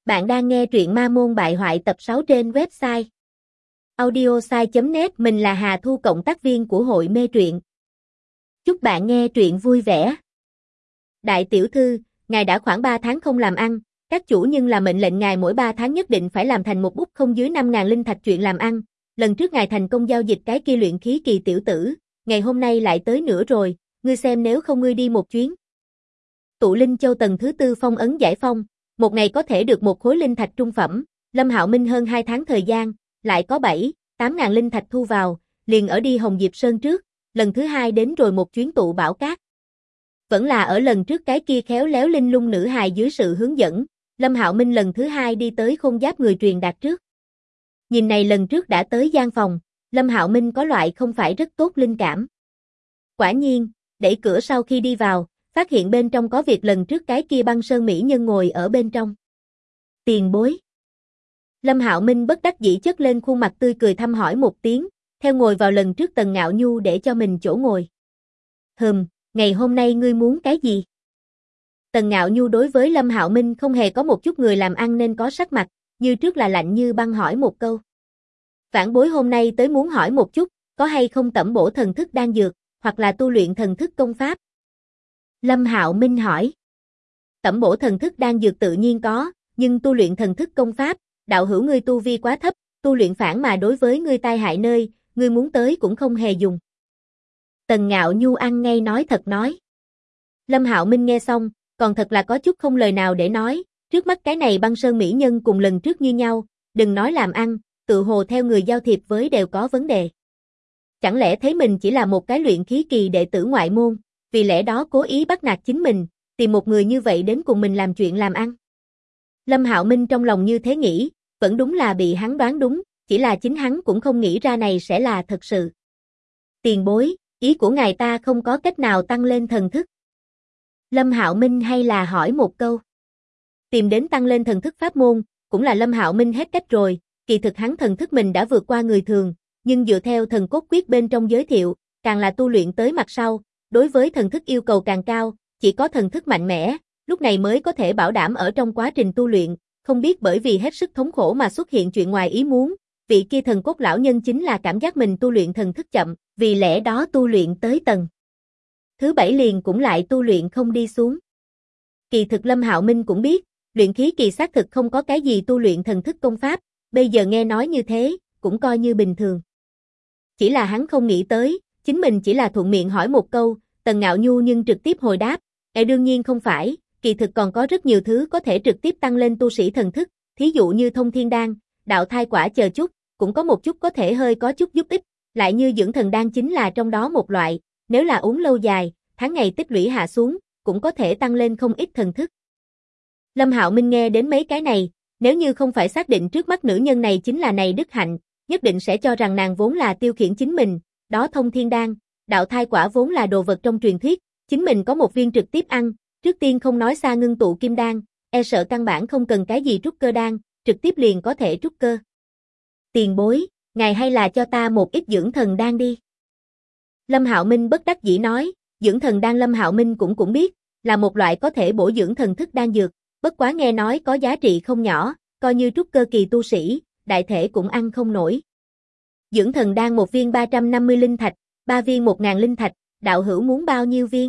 Bạn đang nghe truyện Ma Môn Bại Hoại tập 6 trên website audiosai.net. Mình là Hà Thu, cộng tác viên của hội mê truyện. Chúc bạn nghe truyện vui vẻ. Đại tiểu thư, ngài đã khoảng 3 tháng không làm ăn, các chủ nhân là mệnh lệnh ngài mỗi 3 tháng nhất định phải làm thành một bút không dưới 5.000 linh thạch chuyện làm ăn. Lần trước ngài thành công giao dịch cái kia luyện khí kỳ tiểu tử, ngày hôm nay lại tới nữa rồi, ngươi xem nếu không ngươi đi một chuyến. Tụ Linh Châu tầng thứ 4 phong ấn giải phong. Một ngày có thể được một khối linh thạch trung phẩm, Lâm Hạo Minh hơn 2 tháng thời gian, lại có 7-8 ngàn linh thạch thu vào, liền ở đi Hồng Diệp Sơn trước, lần thứ hai đến rồi một chuyến tụ bảo cát. Vẫn là ở lần trước cái kia khéo léo linh lung nữ hài dưới sự hướng dẫn, Lâm Hạo Minh lần thứ hai đi tới khôn giáp người truyền đạt trước. Nhìn này lần trước đã tới gian phòng, Lâm Hạo Minh có loại không phải rất tốt linh cảm. Quả nhiên, đẩy cửa sau khi đi vào, phát hiện bên trong có việc lần trước cái kia băng sơn mỹ nhân ngồi ở bên trong. Tiền bối. Lâm Hạo Minh bất đắc dĩ chất lên khuôn mặt tươi cười thăm hỏi một tiếng, theo ngồi vào lần trước Tần Ngạo Nhu để cho mình chỗ ngồi. Ngày hôm nay ngươi muốn cái gì? Tần Ngạo Nhu đối với Lâm Hạo Minh không hề có một chút người làm ăn nên có sắc mặt, như trước là lạnh như băng hỏi một câu. Vãn bối hôm nay tới muốn hỏi một chút, có hay không tẩm bổ thần thức đan dược, hoặc là tu luyện thần thức công pháp? Lâm Hạo Minh hỏi. Tẩm bổ thần thức đan dược tự nhiên có, nhưng tu luyện thần thức công pháp, đạo hữu ngươi tu vi quá thấp, tu luyện phản mà đối với ngươi tai hại nơi, ngươi muốn tới cũng không hề dùng. Tần Ngạo Nhu ăn ngay nói thật nói. Lâm Hạo Minh nghe xong, còn thật là có chút không lời nào để nói, trước mắt cái này băng sơn mỹ nhân cùng lần trước như nhau, đừng nói làm ăn, tự hồ theo người giao thiệp với đều có vấn đề. Chẳng lẽ thấy mình chỉ là một cái luyện khí kỳ đệ tử ngoại môn, vì lẽ đó cố ý bắt nạt chính mình, tìm một người như vậy đến cùng mình làm chuyện làm ăn. Lâm Hạo Minh trong lòng như thế nghĩ, vẫn đúng là bị hắn đoán đúng, chỉ là chính hắn cũng không nghĩ ra này sẽ là thật sự. Tiền bối, ý của ngài ta không có cách nào tăng lên thần thức. Lâm Hạo Minh hay là hỏi một câu. Tìm đến tăng lên thần thức pháp môn, cũng là Lâm Hạo Minh hết cách rồi, kỳ thực hắn thần thức mình đã vượt qua người thường, nhưng dựa theo thần cốt quyết bên trong giới thiệu, càng là tu luyện tới mặt sau, đối với thần thức yêu cầu càng cao, chỉ có thần thức mạnh mẽ, lúc này mới có thể bảo đảm ở trong quá trình tu luyện, không biết bởi vì hết sức thống khổ mà xuất hiện chuyện ngoài ý muốn, vị kia thần cốt lão nhân chính là cảm giác mình tu luyện thần thức chậm, vì lẽ đó tu luyện tới tầng thứ 7 liền cũng lại tu luyện không đi xuống. Kỳ thực Lâm Hạo Minh cũng biết, luyện khí kỳ xác thực không có cái gì tu luyện thần thức công pháp, bây giờ nghe nói như thế, cũng coi như bình thường. Chỉ là hắn không nghĩ tới, chính mình chỉ là thuận miệng hỏi một câu, Tần Ngạo Nhu nhưng trực tiếp hồi đáp, đương nhiên không phải, kỳ thực còn có rất nhiều thứ có thể trực tiếp tăng lên tu sĩ thần thức, thí dụ như thông thiên đan, đạo thai quả chờ chút, cũng có một chút có thể hơi có chút giúp ích, lại như dưỡng thần đan chính là trong đó một loại, nếu là uống lâu dài, tháng ngày tích lũy hạ xuống, cũng có thể tăng lên không ít thần thức. Lâm Hạo Minh nghe đến mấy cái này, nếu như không phải xác định trước mắt nữ nhân này chính là này đức hạnh, nhất định sẽ cho rằng nàng vốn là tiêu khiển chính mình, đó thông thiên đan, đạo thai quả vốn là đồ vật trong truyền thuyết, chính mình có một viên trực tiếp ăn, trước tiên không nói xa ngưng tụ kim đan, e sợ căn bản không cần cái gì trúc cơ đan, trực tiếp liền có thể trúc cơ. Tiền bối, ngài hay là cho ta một ít dưỡng thần đan đi. Lâm Hạo Minh bất đắc dĩ nói, dưỡng thần đan Lâm Hạo Minh cũng biết, là một loại có thể bổ dưỡng thần thức đan dược, bất quá nghe nói có giá trị không nhỏ, coi như trúc cơ kỳ tu sĩ, đại thể cũng ăn không nổi. Dưỡng thần đan một viên 350 linh thạch, 3 viên 1.000 linh thạch, đạo hữu muốn bao nhiêu viên?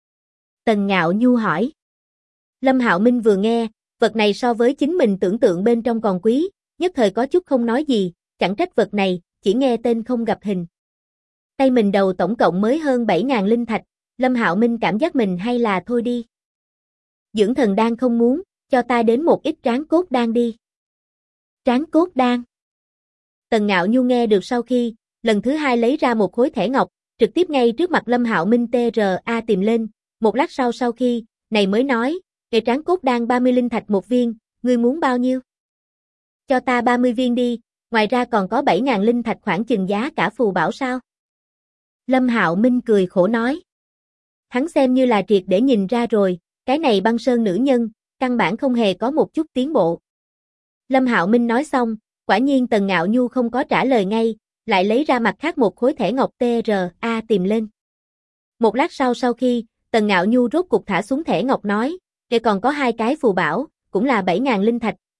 Tần Ngạo Nhu hỏi. Lâm Hạo Minh vừa nghe, vật này so với chính mình tưởng tượng bên trong còn quý, nhất thời có chút không nói gì, chẳng trách vật này, chỉ nghe tên không gặp hình. Tay mình đầu tổng cộng mới hơn 7.000 linh thạch, Lâm Hạo Minh cảm giác mình hay là thôi đi. Dưỡng thần đan không muốn, cho ta đến một ít tráng cốt đan đi. Tráng cốt đan. Tần Ngạo Nhu nghe được sau khi, lần thứ hai lấy ra một khối thẻ ngọc, trực tiếp ngay trước mặt Lâm Hạo Minh TRA tìm lên, một lát sau khi, này mới nói, cái tráng cốt đan 30 linh thạch một viên, ngươi muốn bao nhiêu? Cho ta 30 viên đi, ngoài ra còn có 7.000 linh thạch khoảng chừng giá cả phù bảo sao? Lâm Hạo Minh cười khổ nói. Hắn xem như là triệt để nhìn ra rồi, cái này băng sơn nữ nhân, căn bản không hề có một chút tiến bộ. Lâm Hạo Minh nói xong, quả nhiên Tần Ngạo Nhu không có trả lời ngay, lại lấy ra mặt khác một khối thẻ ngọc TRA tìm lên. Một lát sau khi, Tần Ngạo Nhu rốt cục thả xuống thẻ ngọc nói, còn có 2 cái phù bảo, cũng là 7.000 linh thạch,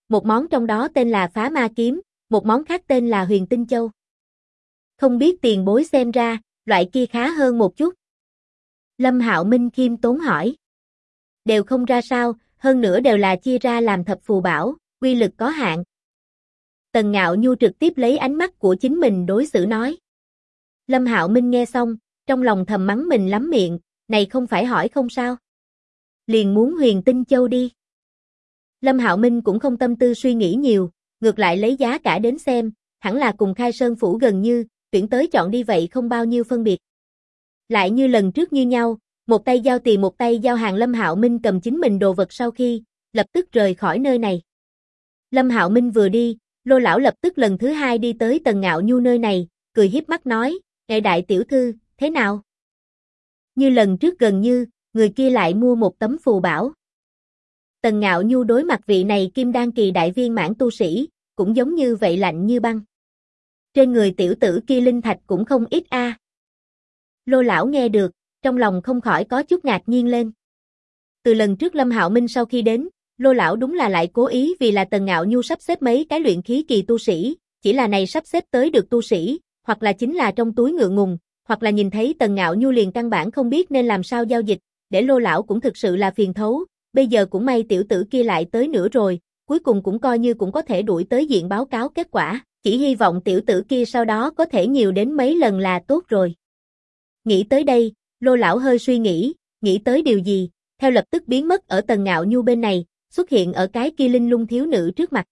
một món trong đó tên là Phá Ma Kiếm, một món khác tên là Huyền Tinh Châu. Không biết tiền bối xem ra, loại kia khá hơn một chút. Lâm Hạo Minh khiêm tốn hỏi. Đều không ra sao, hơn nữa đều là chia ra làm thập phù bảo, uy lực có hạn. Tần Ngạo Nhu trực tiếp lấy ánh mắt của chính mình đối xử nói. Lâm Hạo Minh nghe xong, trong lòng thầm mắng mình lắm miệng, này không phải hỏi không sao. Liền muốn Huyền Tinh Châu đi. Lâm Hạo Minh cũng không tâm tư suy nghĩ nhiều, ngược lại lấy giá cả đến xem, hẳn là cùng Khai Sơn Phủ gần như, tuyển tới chọn đi vậy không bao nhiêu phân biệt. Lại như lần trước như nhau, một tay giao tiền một tay giao hàng. Lâm Hạo Minh cầm chính mình đồ vật sau khi, lập tức rời khỏi nơi này. Lâm Hạo Minh vừa đi, Lô lão lập tức lần thứ hai đi tới Tần Ngạo Nhu nơi này, cười hiếp mắt nói, "Ngài đại tiểu thư, thế nào?" Như lần trước gần như, người kia lại mua một tấm phù bảo. Tần Ngạo Nhu đối mặt vị này kim đan kỳ đại viên mãn tu sĩ, cũng giống như vậy lạnh như băng. Trên người tiểu tử kia linh thạch cũng không ít a. Lô lão nghe được, trong lòng không khỏi có chút ngạc nhiên lên. Từ lần trước Lâm Hạo Minh sau khi đến, Lô lão đúng là lại cố ý vì là Tần Ngạo Nhu sắp xếp mấy cái luyện khí kỳ tu sĩ, chỉ là này sắp xếp tới được tu sĩ, hoặc là chính là trong túi ngượng ngùng, hoặc là nhìn thấy Tần Ngạo Nhu liền căn bản không biết nên làm sao giao dịch, để Lô lão cũng thực sự là phiền thấu, bây giờ cũng may tiểu tử kia lại tới nữa rồi, cuối cùng cũng coi như cũng có thể đuổi tới diện báo cáo kết quả, chỉ hy vọng tiểu tử kia sau đó có thể nhiều đến mấy lần là tốt rồi. Nghĩ tới đây, Lô lão hơi suy nghĩ tới điều gì, theo lập tức biến mất ở Tần Ngạo Nhu bên này, xuất hiện ở cái kia linh lung thiếu nữ trước mặt.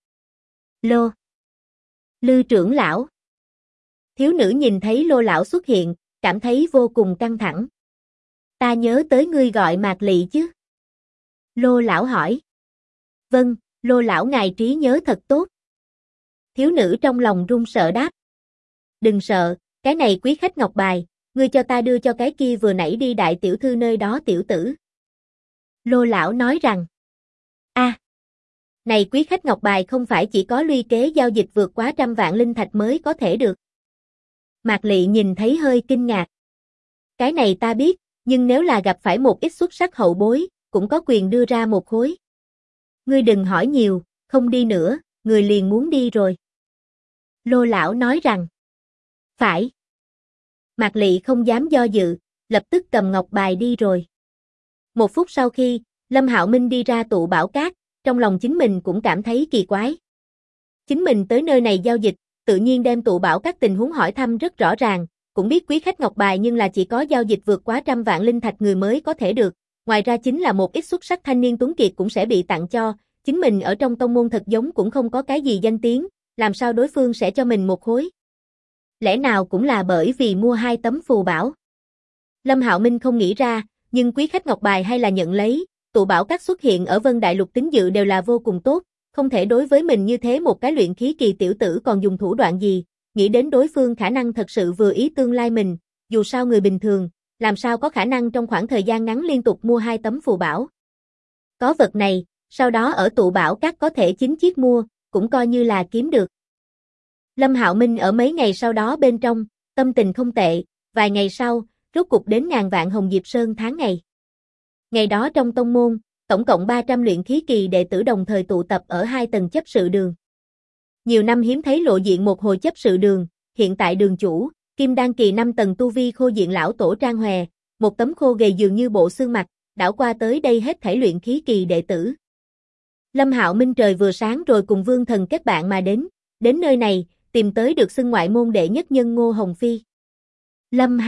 Lư trưởng lão. Thiếu nữ nhìn thấy Lô lão xuất hiện, cảm thấy vô cùng căng thẳng. Ta nhớ tới ngươi gọi Mạc Lị chứ? Lô lão hỏi. Vâng, Lô lão ngài trí nhớ thật tốt. Thiếu nữ trong lòng run sợ đáp. Đừng sợ, cái này quý khách ngọc bài, ngươi cho ta đưa cho cái kia vừa nãy đi đại tiểu thư nơi đó tiểu tử. Lô lão nói rằng. Này quý khách ngọc bài không phải chỉ có luy kế giao dịch vượt quá 100 vạn linh thạch mới có thể được. Mạc Lị nhìn thấy hơi kinh ngạc. Cái này ta biết, nhưng nếu là gặp phải một ít xuất sắc hậu bối, cũng có quyền đưa ra một khối. Ngươi đừng hỏi nhiều, không đi nữa, người liền muốn đi rồi. Lô lão nói rằng. Phải. Mạc Lị không dám do dự, lập tức cầm ngọc bài đi rồi. Một phút sau khi, Lâm Hạo Minh đi ra tụ bảo cát, trong lòng chính mình cũng cảm thấy kỳ quái. Chính mình tới nơi này giao dịch, tự nhiên đem tụ bảo các tình huống hỏi thăm rất rõ ràng, cũng biết quý khách ngọc bài nhưng là chỉ có giao dịch vượt quá 100 vạn linh thạch người mới có thể được, ngoài ra chính là một ít xuất sắc thanh niên tuấn kiệt cũng sẽ bị tặng cho, chính mình ở trong tông môn thật giống cũng không có cái gì danh tiếng, làm sao đối phương sẽ cho mình một khối? Lẽ nào cũng là bởi vì mua 2 tấm phù bảo? Lâm Hạo Minh không nghĩ ra, nhưng quý khách ngọc bài hay là nhận lấy, tụ bảo các xuất hiện ở Vân Đại Lục tín dự đều là vô cùng tốt, không thể đối với mình như thế một cái luyện khí kỳ tiểu tử còn dùng thủ đoạn gì, nghĩ đến đối phương khả năng thật sự vừa ý tương lai mình, dù sao người bình thường, làm sao có khả năng trong khoảng thời gian ngắn liên tục mua 2 tấm phù bảo. Có vật này, sau đó ở tụ bảo các có thể chính chiết mua, cũng coi như là kiếm được. Lâm Hạo Minh ở mấy ngày sau đó bên trong, tâm tình không tệ, vài ngày sau, rốt cục đến ngàn vạn Hồng Diệp Sơn tháng ngày. Ngày đó trong tông môn, tổng cộng 300 luyện khí kỳ đệ tử đồng thời tụ tập ở 2 tầng chấp sự đường. Nhiều năm hiếm thấy lộ diện một hồi chấp sự đường, hiện tại đường chủ, kim đan kỳ 5 tầng tu vi khô diện lão tổ Trang Hòe, một tấm khô gầy dường như bộ xương mặt, đảo qua tới đây hết thảy luyện khí kỳ đệ tử. Lâm Hạo Minh trời vừa sáng rồi cùng Vương Thần kết bạn mà đến nơi này, tìm tới được xưng ngoại môn đệ nhất nhân Ngô Hồng Phi. Lâm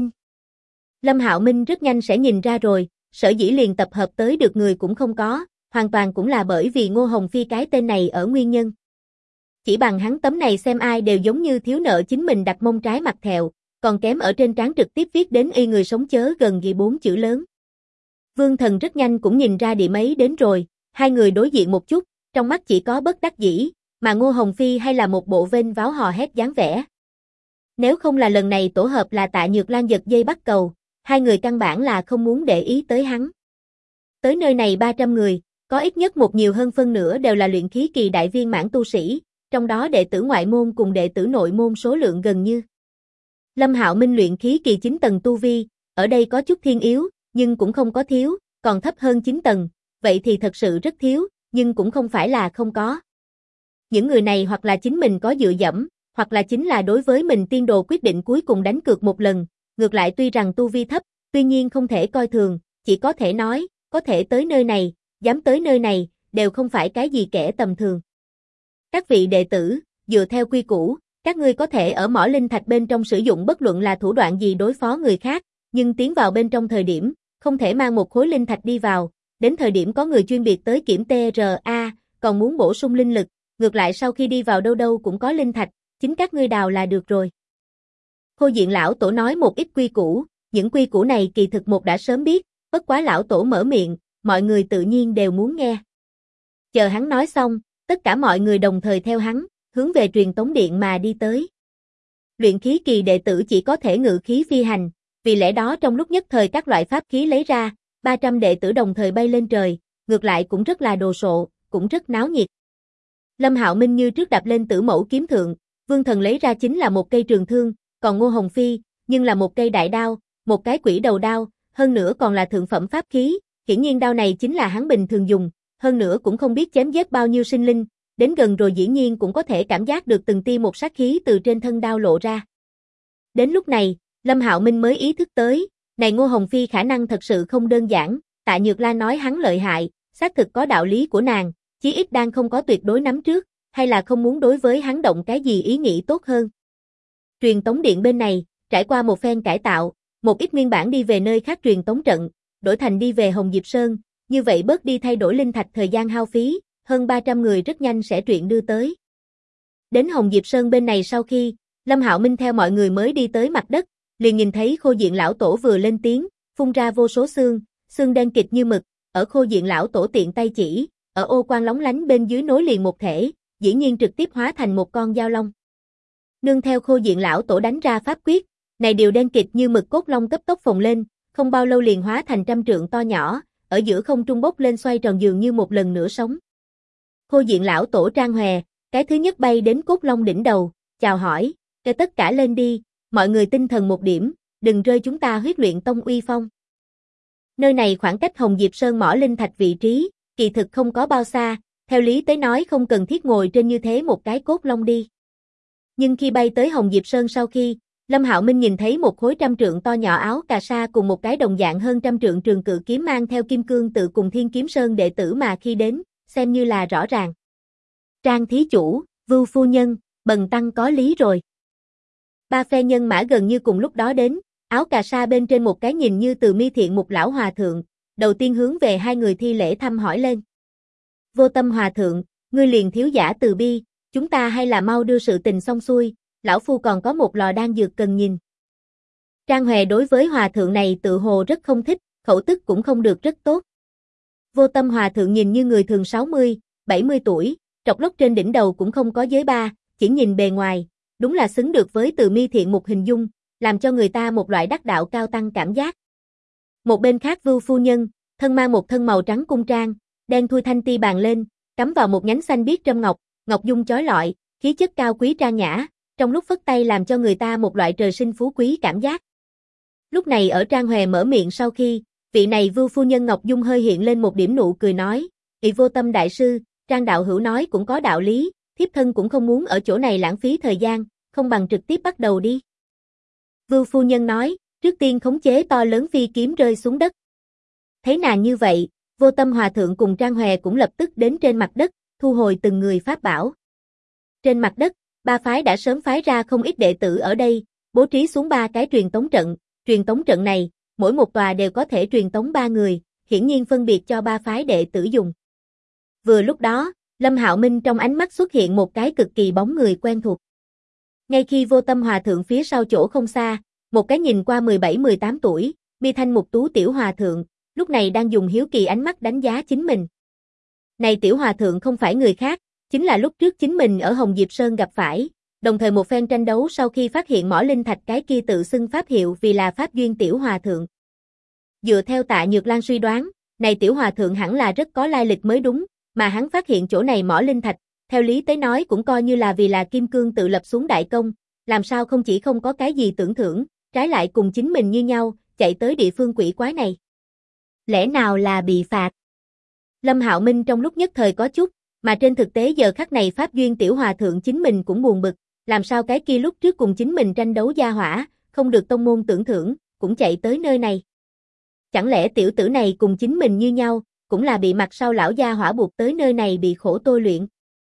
Hạo Minh rất nhanh sẽ nhìn ra rồi, sở dĩ liền tập hợp tới được người cũng không có, hoàn toàn cũng là bởi vì Ngô Hồng Phi cái tên này ở nguyên nhân. Chỉ bằng hắn tấm này xem ai đều giống như thiếu nợ chính mình đặt mông trái mặt thẹo, còn kém ở trên trán trực tiếp viết đến y người sống chớ gần ghi 4 chữ lớn. Vương Thần rất nhanh cũng nhìn ra điểm ấy đến rồi, hai người đối diện một chút, trong mắt chỉ có bất đắc dĩ, mà Ngô Hồng Phi hay là một bộ vênh váo hò hét dáng vẻ. Nếu không là lần này tổ hợp là Tạ Nhược Lan giật dây bắt cầu, hai người căn bản là không muốn để ý tới hắn. Tới nơi này 300 người, có ít nhất một nhiều hơn phân nửa đều là luyện khí kỳ đại viên mãn tu sĩ, trong đó đệ tử ngoại môn cùng đệ tử nội môn số lượng gần như. Lâm Hạo Minh luyện khí kỳ 9 tầng tu vi, ở đây có chút thiên yếu, nhưng cũng không có thiếu, còn thấp hơn 9 tầng, vậy thì thật sự rất thiếu, nhưng cũng không phải là không có. những người này hoặc là chính mình có dựa dẫm, hoặc là chính là đối với mình tiên đồ quyết định cuối cùng đánh cược một lần, ngược lại tuy rằng tu vi thấp, tuy nhiên không thể coi thường, chỉ có thể nói, có thể tới nơi này, dám tới nơi này, đều không phải cái gì kẻ tầm thường. Các vị đệ tử, dựa theo quy củ, các ngươi có thể ở mỏ linh thạch bên trong sử dụng bất luận là thủ đoạn gì đối phó người khác, nhưng tiến vào bên trong thời điểm, không thể mang một khối linh thạch đi vào, đến thời điểm có người chuyên biệt tới kiểm TRA, còn muốn bổ sung linh lực, ngược lại sau khi đi vào đâu đâu cũng có linh thạch, chính các ngươi đào là được rồi. Khô Diện lão tổ nói một ít quy củ, những quy củ này kỳ thực một đã sớm biết, bất quá lão tổ mở miệng, mọi người tự nhiên đều muốn nghe. Chờ hắn nói xong, tất cả mọi người đồng thời theo hắn, hướng về truyền tống điện mà đi tới. Luyện khí kỳ đệ tử chỉ có thể ngự khí phi hành, vì lẽ đó trong lúc nhất thời các loại pháp khí lấy ra, 300 đệ tử đồng thời bay lên trời, ngược lại cũng rất là đồ sộ, cũng rất náo nhiệt. Lâm Hạo Minh như trước đạp lên Tử Mẫu kiếm thượng, Vương Thần lấy ra chính là một cây trường thương, còn Ngô Hồng Phi, nhưng là một cây đại đao, một cái quỷ đầu đao, hơn nữa còn là thượng phẩm pháp khí, hiển nhiên đao này chính là hắn bình thường dùng, hơn nữa cũng không biết chém giết bao nhiêu sinh linh, đến gần rồi dĩ nhiên cũng có thể cảm giác được từng tia một sát khí từ trên thân đao lộ ra. Đến lúc này, Lâm Hạo Minh mới ý thức tới, này Ngô Hồng Phi khả năng thật sự không đơn giản, Tạ Nhược La nói hắn lợi hại, xác thực có đạo lý của nàng, chí ít đang không có tuyệt đối nắm trước, hay là không muốn đối với hắn động cái gì ý nghĩ tốt hơn. Truyền tống điện bên này, trải qua một phen cải tạo, một ít nguyên bản đi về nơi khác truyền tống trận, đổi thành đi về Hồng Diệp Sơn, như vậy bớt đi thay đổi linh thạch thời gian hao phí, hơn 300 người rất nhanh sẽ truyện đưa tới. Đến Hồng Diệp Sơn bên này sau khi, Lâm Hạo Minh theo mọi người mới đi tới mặt đất, liền nhìn thấy Khô Diện lão tổ vừa lên tiếng, phun ra vô số xương đen kịt như mực, ở Khô Diện lão tổ tiện tay chỉ, ở ô quang lóng lánh bên dưới nối liền một thể, dĩ nhiên trực tiếp hóa thành một con dao long. Nương theo Khô Diện lão tổ đánh ra pháp quyết, này điều đen kịt như mực cốt long cấp tốc phồng lên, không bao lâu liền hóa thành trăm trượng to nhỏ, ở giữa không trung bốc lên xoay tròn dường như một lần nữa sống. Khô Diện lão tổ Trang Hòe, cái thứ nhất bay đến cốt long đỉnh đầu, chào hỏi, cho tất cả lên đi, mọi người tinh thần một điểm, đừng rơi chúng ta Huyết Luyện Tông uy phong. Nơi này khoảng cách Hồng Diệp Sơn mỏ linh thạch vị trí, kỳ thực không có bao xa, theo lý tới nói không cần thiết ngồi trên như thế một cái cốt long đi. Nhưng khi bay tới Hồng Diệp Sơn sau khi, Lâm Hạo Minh nhìn thấy một khối trăm trượng to nhỏ áo cà sa cùng một cái đồng dạng hơn trăm trượng trường cự kiếm mang theo kim cương tự cùng Thiên Kiếm Sơn đệ tử mà khi đến, xem như là rõ ràng. Trang thí chủ, Vưu phu nhân, bần tăng có lý rồi. Ba phe nhân mã gần như cùng lúc đó đến, áo cà sa bên trên một cái nhìn như từ mi thiện một lão hòa thượng, đầu tiên hướng về hai người thi lễ thăm hỏi lên. Vô Tâm hòa thượng, ngươi liền thiếu giả từ bi, chúng ta hay là mau đưa sự tình xong xuôi, lão phu còn có một lò đan dược cần nhìn. Trang Hòe đối với hòa thượng này tự hồ rất không thích, khẩu tức cũng không được rất tốt. Vô Tâm hòa thượng nhìn như người thường 60, 70 tuổi, trọc lốc trên đỉnh đầu cũng không có giới ba, chỉ nhìn bề ngoài, đúng là xứng được với từ mi thiện một hình dung, làm cho người ta một loại đắc đạo cao tăng cảm giác. Một bên khác Vưu phu nhân, thân mang một thân màu trắng cung trang, đen thui thanh ti bàn lên, cắm vào một nhánh xanh biếc trâm ngọc, ngọc dung chói lọi, khí chất cao quý trang nhã, trong lúc phất tay làm cho người ta một loại trời sinh phú quý cảm giác. Lúc này ở Trang Hòe mở miệng sau khi, vị này Vưu phu nhân Ngọc Dung hơi hiện lên một điểm nụ cười nói, "Vị Vô Tâm đại sư, Trang đạo hữu nói cũng có đạo lý, thiếp thân cũng không muốn ở chỗ này lãng phí thời gian, không bằng trực tiếp bắt đầu đi." Vưu phu nhân nói, trước tiên khống chế to lớn phi kiếm rơi xuống đất. Thấy nàng như vậy, Vô Tâm hòa thượng cùng Trang Hòe cũng lập tức đến trên mặt đất, thu hồi từng người pháp bảo. Trên mặt đất, ba phái đã sớm phái ra không ít đệ tử ở đây, bố trí xuống ba cái truyền tống trận này, mỗi một tòa đều có thể truyền tống 3 người, hiển nhiên phân biệt cho ba phái đệ tử dùng. Vừa lúc đó, Lâm Hạo Minh trong ánh mắt xuất hiện một cái cực kỳ bóng người quen thuộc. Ngay khi Vô Tâm hòa thượng phía sau chỗ không xa, một cái nhìn qua 17-18 tuổi, mi thanh mục tú tiểu hòa thượng, lúc này đang dùng hiếu kỳ ánh mắt đánh giá chính mình. Này tiểu hòa thượng không phải người khác, chính là lúc trước chính mình ở Hồng Diệp Sơn gặp phải, đồng thời một phen tranh đấu sau khi phát hiện mỏ linh thạch cái kia tự xưng pháp hiệu vì là Pháp Duyên tiểu hòa thượng. Dựa theo Tạ Nhược Lan suy đoán, này tiểu hòa thượng hẳn là rất có lai lịch mới đúng, mà hắn phát hiện chỗ này mỏ linh thạch, theo lý tới nói cũng coi như là vì là Kim Cương tự lập xuống đại công, làm sao không chỉ không có cái gì tưởng thưởng, trái lại cùng chính mình như nhau, chạy tới địa phương quỷ quái này. Lẽ nào là bị phạt? Lâm Hạo Minh trong lúc nhất thời có chút, Mà trên thực tế giờ khắc này Pháp Duyên tiểu hòa thượng chính mình cũng buồn bực, làm sao cái kia lúc trước cùng chính mình tranh đấu gia hỏa, không được tông môn tưởng thưởng, cũng chạy tới nơi này. Chẳng lẽ tiểu tử này cùng chính mình như nhau, cũng là bị mặt sau lão gia hỏa buộc tới nơi này bị khổ tôi luyện.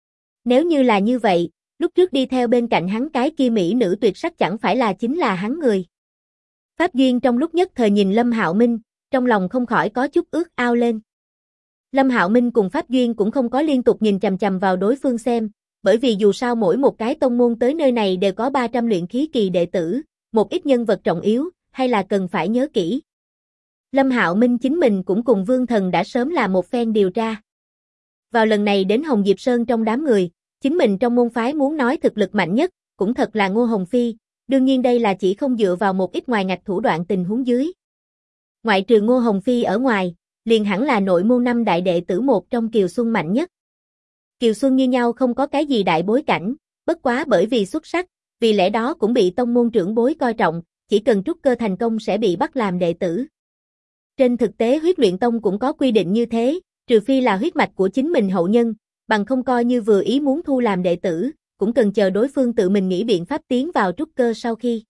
Nếu như là như vậy, lúc trước đi theo bên cạnh hắn cái kia mỹ nữ tuyệt sắc chẳng phải là chính là hắn người. Pháp Duyên trong lúc nhất thời nhìn Lâm Hạo Minh, trong lòng không khỏi có chút ước ao lên. Lâm Hạo Minh cùng Pháp Duyên cũng không có liên tục nhìn chằm chằm vào đối phương xem, bởi vì dù sao mỗi một cái tông môn tới nơi này đều có 300 luyện khí kỳ đệ tử, một ít nhân vật trọng yếu, hay là cần phải nhớ kỹ. Lâm Hạo Minh chính mình cũng cùng Vương Thần đã sớm làm một phen điều tra. Vào lần này đến Hồng Diệp Sơn trong đám người, chính mình trong môn phái muốn nói thực lực mạnh nhất, cũng thật là Ngô Hồng Phi, đương nhiên đây là chỉ không dựa vào một ít ngoài ngạch thủ đoạn tình huống dưới. Ngoại trừ Ngô Hồng Phi ở ngoài, liền hẳn là nội môn 5 đại đệ tử một trong Kiều Xuân mạnh nhất. Kiều Xuân như nhau không có cái gì đại bối cảnh, bất quá bởi vì xuất sắc, vì lẽ đó cũng bị tông môn trưởng bối coi trọng, chỉ cần trúc cơ thành công sẽ bị bắt làm đệ tử. Trên thực tế Huyết Luyện Tông cũng có quy định như thế, trừ phi là huyết mạch của chính mình hậu nhân, bằng không coi như vừa ý muốn thu làm đệ tử, cũng cần chờ đối phương tự mình nghĩ biện pháp tiến vào trúc cơ sau khi.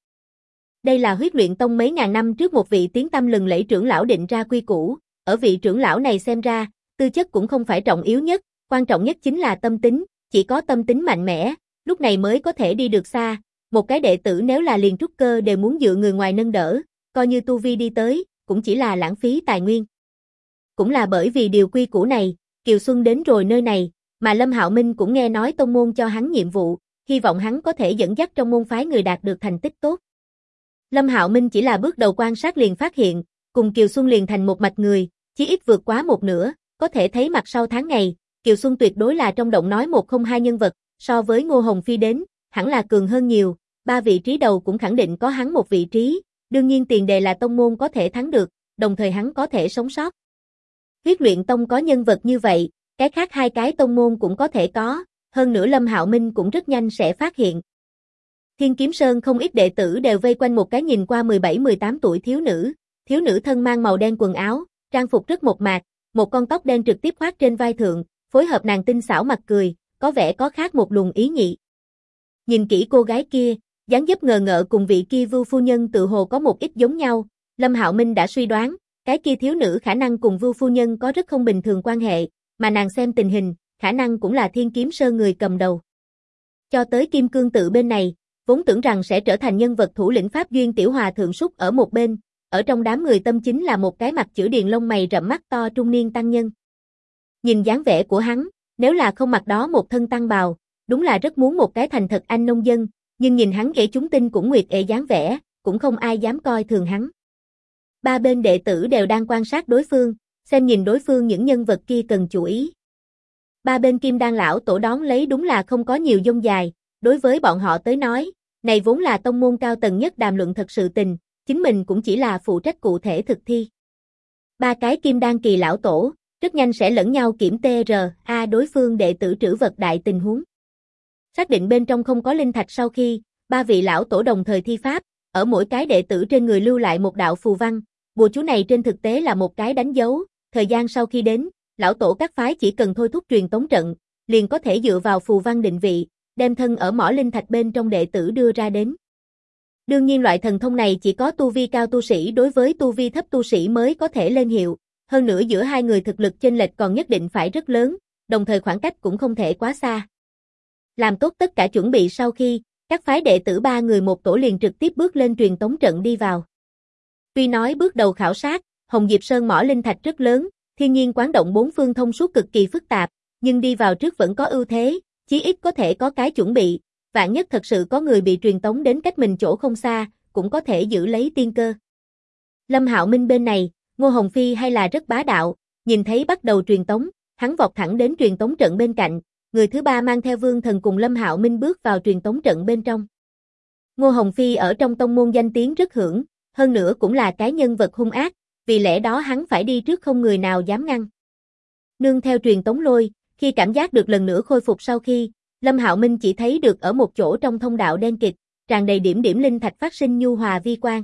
Đây là Huyết Luyện Tông mấy ngàn năm trước một vị tiếng tăm lừng lẫy trưởng lão định ra quy củ, ở vị trưởng lão này xem ra, tư chất cũng không phải trọng yếu nhất, quan trọng nhất chính là tâm tính, chỉ có tâm tính mạnh mẽ, lúc này mới có thể đi được xa, một cái đệ tử nếu là liền trúc cơ đều muốn dựa người ngoài nâng đỡ, coi như tu vi đi tới, cũng chỉ là lãng phí tài nguyên. Cũng là bởi vì điều quy củ này, Kiều Xuân đến rồi nơi này, mà Lâm Hạo Minh cũng nghe nói tông môn cho hắn nhiệm vụ, hy vọng hắn có thể dẫn dắt trong môn phái người đạt được thành tích tốt. Lâm Hạo Minh chỉ là bước đầu quan sát liền phát hiện, cùng Kiều Xuân liền thành một mạch người, chí ít vượt quá một nửa, có thể thấy mặt sau tháng ngày, Kiều Xuân tuyệt đối là trong động nói 102 nhân vật, so với Ngô Hồng Phi đến, hẳn là cường hơn nhiều, 3 vị trí đầu cũng khẳng định có hắn một vị trí, đương nhiên tiền đề là tông môn có thể thắng được, đồng thời hắn có thể sống sót. Huyết Luyện Tông có nhân vật như vậy, cái khác hai cái tông môn cũng có thể có, hơn nữa Lâm Hạo Minh cũng rất nhanh sẽ phát hiện. Thiên Kiếm Sơn không ít đệ tử đều vây quanh một cái nhìn qua 17-18 tuổi thiếu nữ thân mang màu đen quần áo, trang phục rất mộc mạc, một con tóc đen trực tiếp khoác trên vai thượng, phối hợp nàng tinh xảo mặt cười, có vẻ có khác một luồng ý nhị. Nhìn kỹ cô gái kia, dáng dấp ngờ ngợ cùng vị kia Vưu phu nhân tự hồ có một ít giống nhau, Lâm Hạo Minh đã suy đoán, cái kia thiếu nữ khả năng cùng Vưu phu nhân có rất không bình thường quan hệ, mà nàng xem tình hình, khả năng cũng là Thiên Kiếm Sơn người cầm đầu. Cho tới Kim Cương tự bên này, vốn tưởng rằng sẽ trở thành nhân vật thủ lĩnh Pháp Duyên tiểu hòa thượng súc ở một bên, ở trong đám người tâm chính là một cái mặt chữ điền lông mày rậm mắt to trung niên tăng nhân. Nhìn dáng vẻ của hắn, nếu là không mặc đó một thân tăng bào, đúng là rất muốn một cái thành thật anh nông dân, nhưng nhìn hắn ghẻ chúng tinh cũng nguyệt ệ dáng vẻ, cũng không ai dám coi thường hắn. Ba bên đệ tử đều đang quan sát đối phương, xem nhìn đối phương những nhân vật kia cần chú ý. Ba bên Kim Đan lão tổ đón lấy đúng là không có nhiều dông dài, đối với bọn họ tới nói, này vốn là tông môn cao tầng nhất đàm luận thật sự tình, chính mình cũng chỉ là phụ trách cụ thể thực thi. Ba cái Kim Đan kỳ lão tổ, rất nhanh sẽ lẫn nhau kiểm TRA đối phương đệ tử trữ vật đại tình huống. Xác định bên trong không có linh thạch sau khi, ba vị lão tổ đồng thời thi pháp, ở mỗi cái đệ tử trên người lưu lại một đạo phù văn, bùa chú này trên thực tế là một cái đánh dấu, thời gian sau khi đến, lão tổ các phái chỉ cần thôi thúc truyền tống trận, liền có thể dựa vào phù văn định vị, đem thân ở mỏ linh thạch bên trong đệ tử đưa ra đến. Đương nhiên loại thần thông này chỉ có tu vi cao tu sĩ đối với tu vi thấp tu sĩ mới có thể lên hiệu, hơn nữa giữa hai người thực lực chênh lệch còn nhất định phải rất lớn, đồng thời khoảng cách cũng không thể quá xa. Làm tốt tất cả chuẩn bị sau khi, các phái đệ tử 3 người một tổ liền trực tiếp bước lên truyền tống trận đi vào. Tuy nói bước đầu khảo sát, Hồng Diệp Sơn mỏ linh thạch rất lớn, thiên nhiên quán động bốn phương thông suốt cực kỳ phức tạp, nhưng đi vào trước vẫn có ưu thế, chí ít có thể có cái chuẩn bị, vạn nhất thật sự có người bị truyền tống đến cách mình chỗ không xa, cũng có thể giữ lấy tiên cơ. Lâm Hạo Minh bên này, Ngô Hồng Phi hay là rất bá đạo, nhìn thấy bắt đầu truyền tống, hắn vọt thẳng đến truyền tống trận bên cạnh, người thứ ba mang theo Vương Thần cùng Lâm Hạo Minh bước vào truyền tống trận bên trong. Ngô Hồng Phi ở trong tông môn danh tiếng rất hưởng, hơn nữa cũng là cái nhân vật hung ác, vì lẽ đó hắn phải đi trước không người nào dám ngăn. Nương theo truyền tống lôi, khi cảm giác được lần nữa khôi phục sau khi, Lâm Hạo Minh chỉ thấy được ở một chỗ trong thông đạo đen kịt, tràn đầy điểm điểm linh thạch phát sinh nhu hòa vi quang.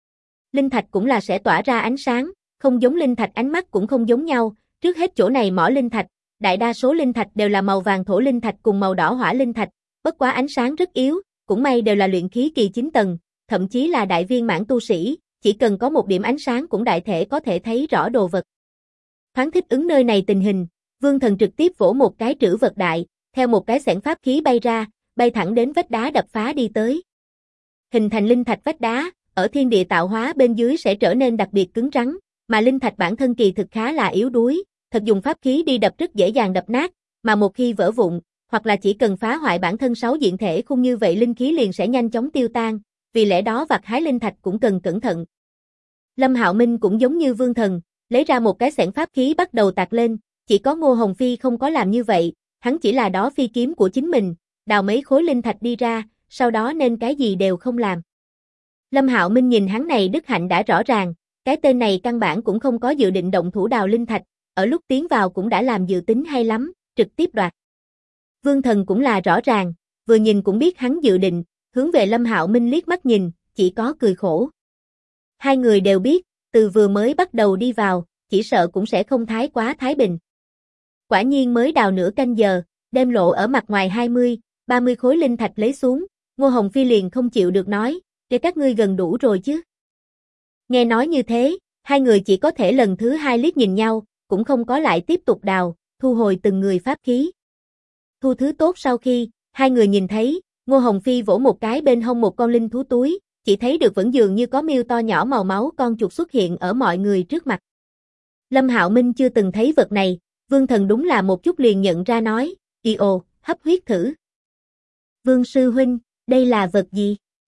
Linh thạch cũng là sẽ tỏa ra ánh sáng, không giống linh thạch ánh mắt cũng không giống nhau, trước hết chỗ này mỏ linh thạch, đại đa số linh thạch đều là màu vàng thổ linh thạch cùng màu đỏ hỏa linh thạch, bất quá ánh sáng rất yếu, cũng may đều là luyện khí kỳ 9 tầng, thậm chí là đại viên mãn tu sĩ, chỉ cần có một điểm ánh sáng cũng đại thể có thể thấy rõ đồ vật. Thoáng thích ứng nơi này tình hình, Vương Thần trực tiếp vỗ một cái trữ vật đại, theo một cái xẻng pháp khí bay ra, bay thẳng đến vách đá đập phá đi tới. Hình thành linh thạch vách đá, ở thiên địa tạo hóa bên dưới sẽ trở nên đặc biệt cứng rắn, mà linh thạch bản thân kỳ thực khá là yếu đuối, thật dùng pháp khí đi đập rất dễ dàng đập nát, mà một khi vỡ vụn, hoặc là chỉ cần phá hoại bản thân 6 diện thể khung như vậy linh khí liền sẽ nhanh chóng tiêu tan, vì lẽ đó vặt hái linh thạch cũng cần cẩn thận. Lâm Hạo Minh cũng giống như Vương Thần, lấy ra một cái xẻng pháp khí bắt đầu tạc lên, chỉ có Ngô Hồng Phi không có làm như vậy, hắn chỉ là đó phi kiếm của chính mình, đào mấy khối linh thạch đi ra, sau đó nên cái gì đều không làm. Lâm Hạo Minh nhìn hắn này đức hạnh đã rõ ràng, cái tên này căn bản cũng không có dự định động thủ đào linh thạch, ở lúc tiến vào cũng đã làm dự tính hay lắm, trực tiếp đoạt. Vương Thần cũng là rõ ràng, vừa nhìn cũng biết hắn dự định, hướng về Lâm Hạo Minh liếc mắt nhìn, chỉ có cười khổ. Hai người đều biết, từ vừa mới bắt đầu đi vào, chỉ sợ cũng sẽ không thái quá thái bình. Quả nhiên mới đào nửa canh giờ, đem lộ ở mặt ngoài 20, 30 khối linh thạch lấy xuống, Ngô Hồng Phi liền không chịu được nói, để các ngươi gần đủ rồi chứ. Nghe nói như thế, hai người chỉ có thể lần thứ hai liếc nhìn nhau, cũng không có lại tiếp tục đào, thu hồi từng người pháp khí. Thu thứ tốt sau khi, hai người nhìn thấy, Ngô Hồng Phi vỗ một cái bên hông một con linh thú túi, chỉ thấy được vẫn dường như có miêu to nhỏ màu máu con chuột xuất hiện ở mọi người trước mặt. Lâm Hạo Minh chưa từng thấy vật này, Vương Thần đúng là một chút liền nhận ra nói, ồ, hấp huyết thử. Vương sư huynh, đây là vật gì?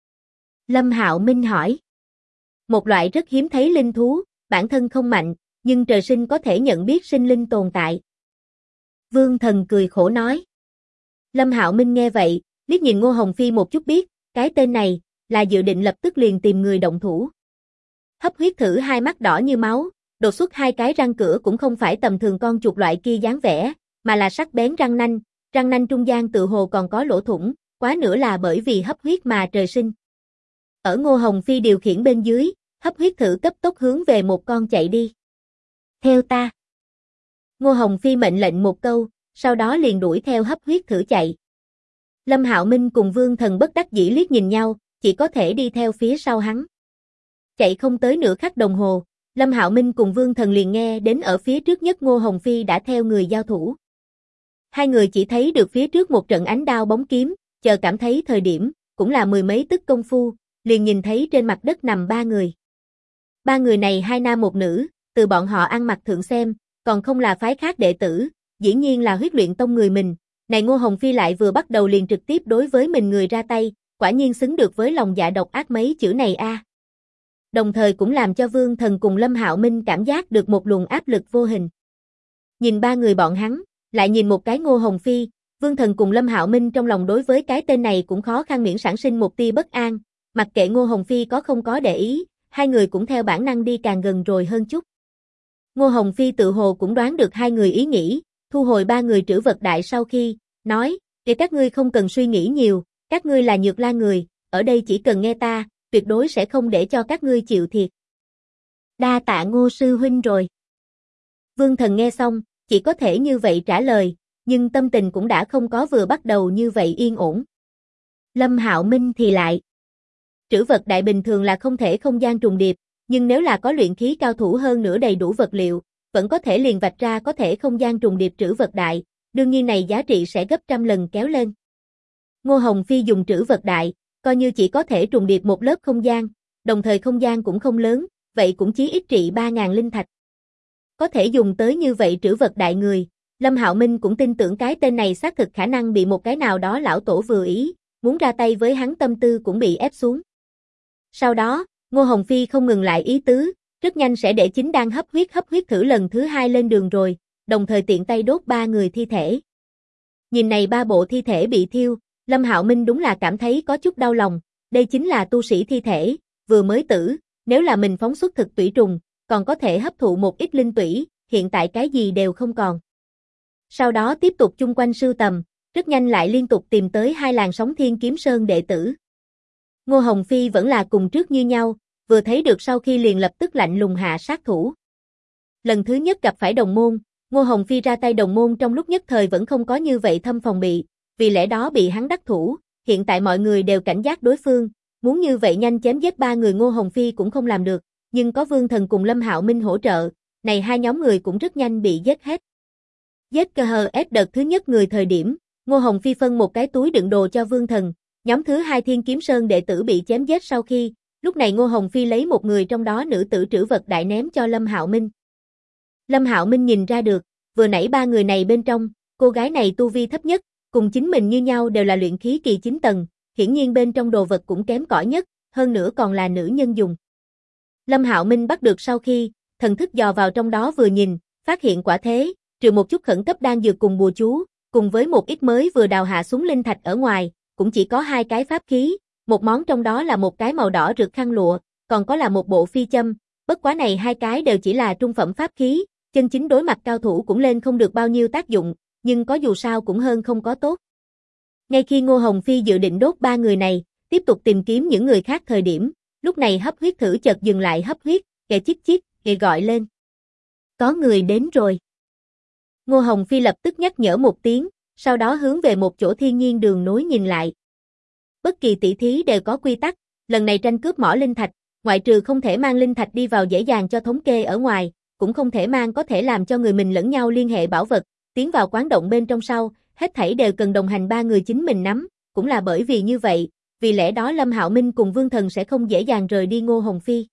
Lâm Hạo Minh hỏi. Một loại rất hiếm thấy linh thú, bản thân không mạnh, nhưng trời sinh có thể nhận biết sinh linh tồn tại. Vương Thần cười khổ nói. Lâm Hạo Minh nghe vậy, liếc nhìn Ngô Hồng Phi một chút biết, cái tên này, là dự định lập tức liền tìm người động thủ. Hấp huyết thử hai mắt đỏ như máu, đột xuất hai cái răng cửa cũng không phải tầm thường con chuột loại kia dáng vẻ, mà là sắc bén răng nanh trung gian tự hồ còn có lỗ thủng, quá nữa là bởi vì hấp huyết mà trời sinh. Ở Ngô Hồng Phi điều khiển bên dưới, hấp huyết thử cấp tốc hướng về một con chạy đi. Theo ta. Ngô Hồng Phi mệnh lệnh một câu, sau đó liền đuổi theo hấp huyết thử chạy. Lâm Hạo Minh cùng Vương Thần bất đắc dĩ liếc nhìn nhau, chỉ có thể đi theo phía sau hắn. Chạy không tới nửa khắc đồng hồ, Lâm Hạo Minh cùng Vương Thần liền nghe đến ở phía trước nhất Ngô Hồng Phi đã theo người giao thủ. Hai người chỉ thấy được phía trước một trận ánh đao bóng kiếm, chờ cảm thấy thời điểm, cũng là mười mấy tức công phu, liền nhìn thấy trên mặt đất nằm ba người. Ba người này hai nam một nữ, từ bọn họ ăn mặc thượng xem, còn không là phái khác đệ tử, dĩ nhiên là huyết luyện tông người mình. Này Ngô Hồng Phi lại vừa bắt đầu liền trực tiếp đối với mình người ra tay, quả nhiên xứng được với lòng dạ độc ác mấy chữ này a. Đồng thời cũng làm cho Vương Thần cùng Lâm Hạo Minh cảm giác được một luồng áp lực vô hình. Nhìn ba người bọn hắn, lại nhìn một cái Ngô Hồng Phi, Vương Thần cùng Lâm Hạo Minh trong lòng đối với cái tên này cũng khó khăn miễn sản sinh một tia bất an, mặc kệ Ngô Hồng Phi có không có để ý, hai người cũng theo bản năng đi càng gần rồi hơn chút. Ngô Hồng Phi tự hồ cũng đoán được hai người ý nghĩ, thu hồi ba người trữ vật đại sau khi, nói, để các ngươi không cần suy nghĩ nhiều, các ngươi là Nhược La người, ở đây chỉ cần nghe ta, tuyệt đối sẽ không để cho các ngươi chịu thiệt. Đa tạ Ngô sư huynh rồi. Vương Thần nghe xong, chỉ có thể như vậy trả lời, nhưng tâm tình cũng đã không có vừa bắt đầu như vậy yên ổn. Lâm Hạo Minh thì lại. Trữ vật đại bình thường là không thể không gian trùng điệp, nhưng nếu là có luyện khí cao thủ hơn nữa đầy đủ vật liệu, vẫn có thể liền vạch ra có thể không gian trùng điệp trữ vật đại, đương nhiên này giá trị sẽ gấp trăm lần kéo lên. Ngô Hồng Phi dùng trữ vật đại, coi như chỉ có thể trùng điệp một lớp không gian, đồng thời không gian cũng không lớn, vậy cũng chí ít trị 3.000 linh thạch. Có thể dùng tới như vậy trữ vật đại người, Lâm Hạo Minh cũng tin tưởng cái tên này xác thực khả năng bị một cái nào đó lão tổ vừa ý, muốn ra tay với hắn tâm tư cũng bị ép xuống. Sau đó, Ngô Hồng Phi không ngừng lại ý tứ, rất nhanh sẽ để chính đang hấp huyết thử lần thứ hai lên đường rồi, đồng thời tiện tay đốt ba người thi thể. Nhìn này ba bộ thi thể bị thiêu, Lâm Hạo Minh đúng là cảm thấy có chút đau lòng, đây chính là tu sĩ thi thể, vừa mới tử, nếu là mình phóng xuất thực tủy trùng, còn có thể hấp thụ một ít linh tủy, hiện tại cái gì đều không còn. Sau đó tiếp tục chung quanh sưu tầm, rất nhanh lại liên tục tìm tới hai làn sóng Thiên Kiếm Sơn đệ tử. Ngô Hồng Phi vẫn là cùng trước như nhau, vừa thấy được sau khi liền lập tức lạnh lùng hạ sát thủ. Lần thứ nhất gặp phải đồng môn, Ngô Hồng Phi ra tay đồng môn trong lúc nhất thời vẫn không có như vậy thâm phòng bị, vì lẽ đó bị hắn đắc thủ, hiện tại mọi người đều cảnh giác đối phương, muốn như vậy nhanh chém giết ba người Ngô Hồng Phi cũng không làm được, nhưng có Vương Thần cùng Lâm Hạo Minh hỗ trợ, này hai nhóm người cũng rất nhanh bị giết hết. Giết KHS đợt thứ nhất người thời điểm, Ngô Hồng Phi phân một cái túi đựng đồ cho Vương Thần, nhóm thứ hai Thiên Kiếm Sơn đệ tử bị chém giết sau khi, lúc này Ngô Hồng Phi lấy một người trong đó nữ tử trữ vật đại ném cho Lâm Hạo Minh. Lâm Hạo Minh nhìn ra được, vừa nãy ba người này bên trong, cô gái này tu vi thấp nhất, cùng chính mình như nhau đều là luyện khí kỳ 9 tầng, hiển nhiên bên trong đồ vật cũng kém cỏi nhất, hơn nữa còn là nữ nhân dùng. Lâm Hạo Minh bắt được sau khi, thần thức dò vào trong đó vừa nhìn, phát hiện quả thế, trừ một chút khẩn cấp đang dược cùng bùa chú, cùng với một ít mới vừa đào hạ xuống linh thạch ở ngoài, cũng chỉ có hai cái pháp khí, một món trong đó là một cái màu đỏ rực khăn lụa, còn có là một bộ phi châm, bất quá này hai cái đều chỉ là trung phẩm pháp khí, chân chính đối mặt cao thủ cũng lên không được bao nhiêu tác dụng, nhưng có dù sao cũng hơn không có tốt. Ngay khi Ngô Hồng Phi dự định đốt ba người này, tiếp tục tìm kiếm những người khác thời điểm, lúc này hấp huyết thử chợt dừng lại hấp huyết, kẻ chích chích, kẻ gọi lên. Có người đến rồi. Ngô Hồng Phi lập tức nhắc nhở một tiếng, sau đó hướng về một chỗ thiên nhiên đường nối nhìn lại. Bất kỳ tỷ thí đều có quy tắc, lần này tranh cướp mỏ linh thạch, ngoại trừ không thể mang linh thạch đi vào dễ dàng cho thống kê ở ngoài, cũng không thể mang có thể làm cho người mình lẫn nhau liên hệ bảo vật, tiến vào quán động bên trong sau, hết thảy đều cần đồng hành ba người chính mình nắm, cũng là bởi vì như vậy, vì lẽ đó Lâm Hạo Minh cùng Vương Thần sẽ không dễ dàng rời đi Ngô Hồng Phi.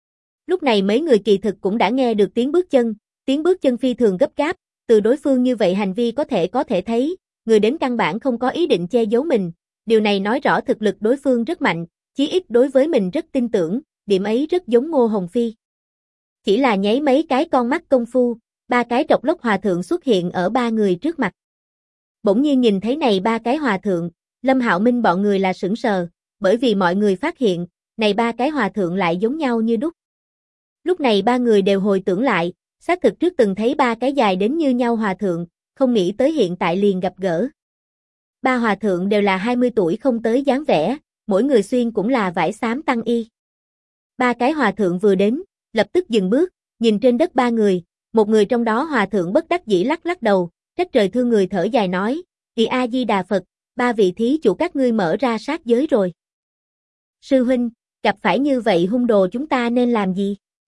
Lúc này mấy người kỳ thực cũng đã nghe được tiếng bước chân phi thường gấp gáp, từ đối phương như vậy hành vi có thể thấy, người đến căn bản không có ý định che giấu mình, điều này nói rõ thực lực đối phương rất mạnh, chí ít đối với mình rất tin tưởng, điểm ấy rất giống Ngô Hồng Phi. Chỉ là nháy mấy cái con mắt công phu, ba cái trọc lốc hòa thượng xuất hiện ở ba người trước mặt. Bỗng nhiên nhìn thấy này ba cái hòa thượng, Lâm Hạo Minh bọn người là sững sờ, bởi vì mọi người phát hiện, này ba cái hòa thượng lại giống nhau như đúc. Lúc này ba người đều hồi tưởng lại, xác thực trước từng thấy ba cái dài đến như nhau hòa thượng, không nghĩ tới hiện tại liền gặp gỡ. Ba hòa thượng đều là 20 tuổi không tới dáng vẻ, mỗi người xuyên cũng là vải xám tăng y. Ba cái hòa thượng vừa đến, lập tức dừng bước, nhìn trên đất ba người, một người trong đó hòa thượng bất đắc dĩ lắc lắc đầu, trách trời thương người thở dài nói, A-di-đà Phật, ba vị thí chủ các ngươi mở ra sát giới rồi. Sư huynh, gặp phải như vậy hung đồ chúng ta nên làm gì?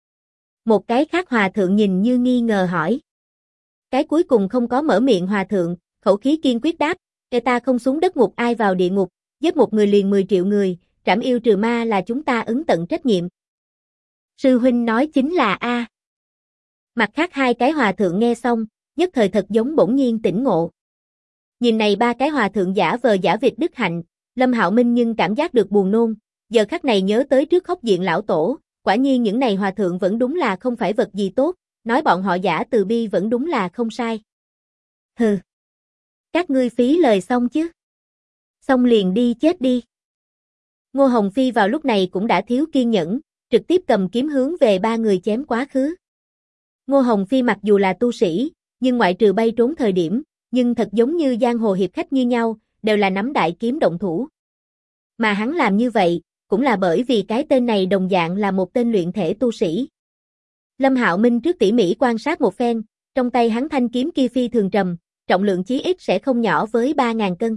Một cái khác hòa thượng nhìn như nghi ngờ hỏi. Cái cuối cùng không có mở miệng hòa thượng, khẩu khí kiên quyết đáp, ta không xuống đất ngục ai vào địa ngục, giết một người liền 10 triệu người, trảm yêu trừ ma là chúng ta ứng tận trách nhiệm. Sư huynh nói chính là A. Mặt khác hai cái hòa thượng nghe xong, nhất thời thật giống bỗng nhiên tỉnh ngộ. Nhìn này ba cái hòa thượng giả vờ giả vịt đức hạnh, Lâm Hạo Minh nhưng cảm giác được buồn nôn, giờ khắc này nhớ tới trước khóc diện lão tổ, quả nhiên những này hòa thượng vẫn đúng là không phải vật gì tốt, nói bọn họ giả từ bi vẫn đúng là không sai. Hừ. Các ngươi phí lời xong chứ. Xong liền đi chết đi. Ngô Hồng Phi vào lúc này cũng đã thiếu kiên nhẫn, trực tiếp cầm kiếm hướng về ba người chém quá khứ. Ngô Hồng Phi mặc dù là tu sĩ, nhưng ngoại trừ bay trốn thời điểm, nhưng thật giống như giang hồ hiệp khách như nhau, đều là nắm đại kiếm động thủ. Mà hắn làm như vậy, cũng là bởi vì cái tên này đồng dạng là một tên luyện thể tu sĩ. Lâm Hạo Minh trước tỉ mỉ quan sát một phen, trong tay hắn thanh kiếm kia phi thường trầm, trọng lượng chí ít sẽ không nhỏ với 3.000 cân.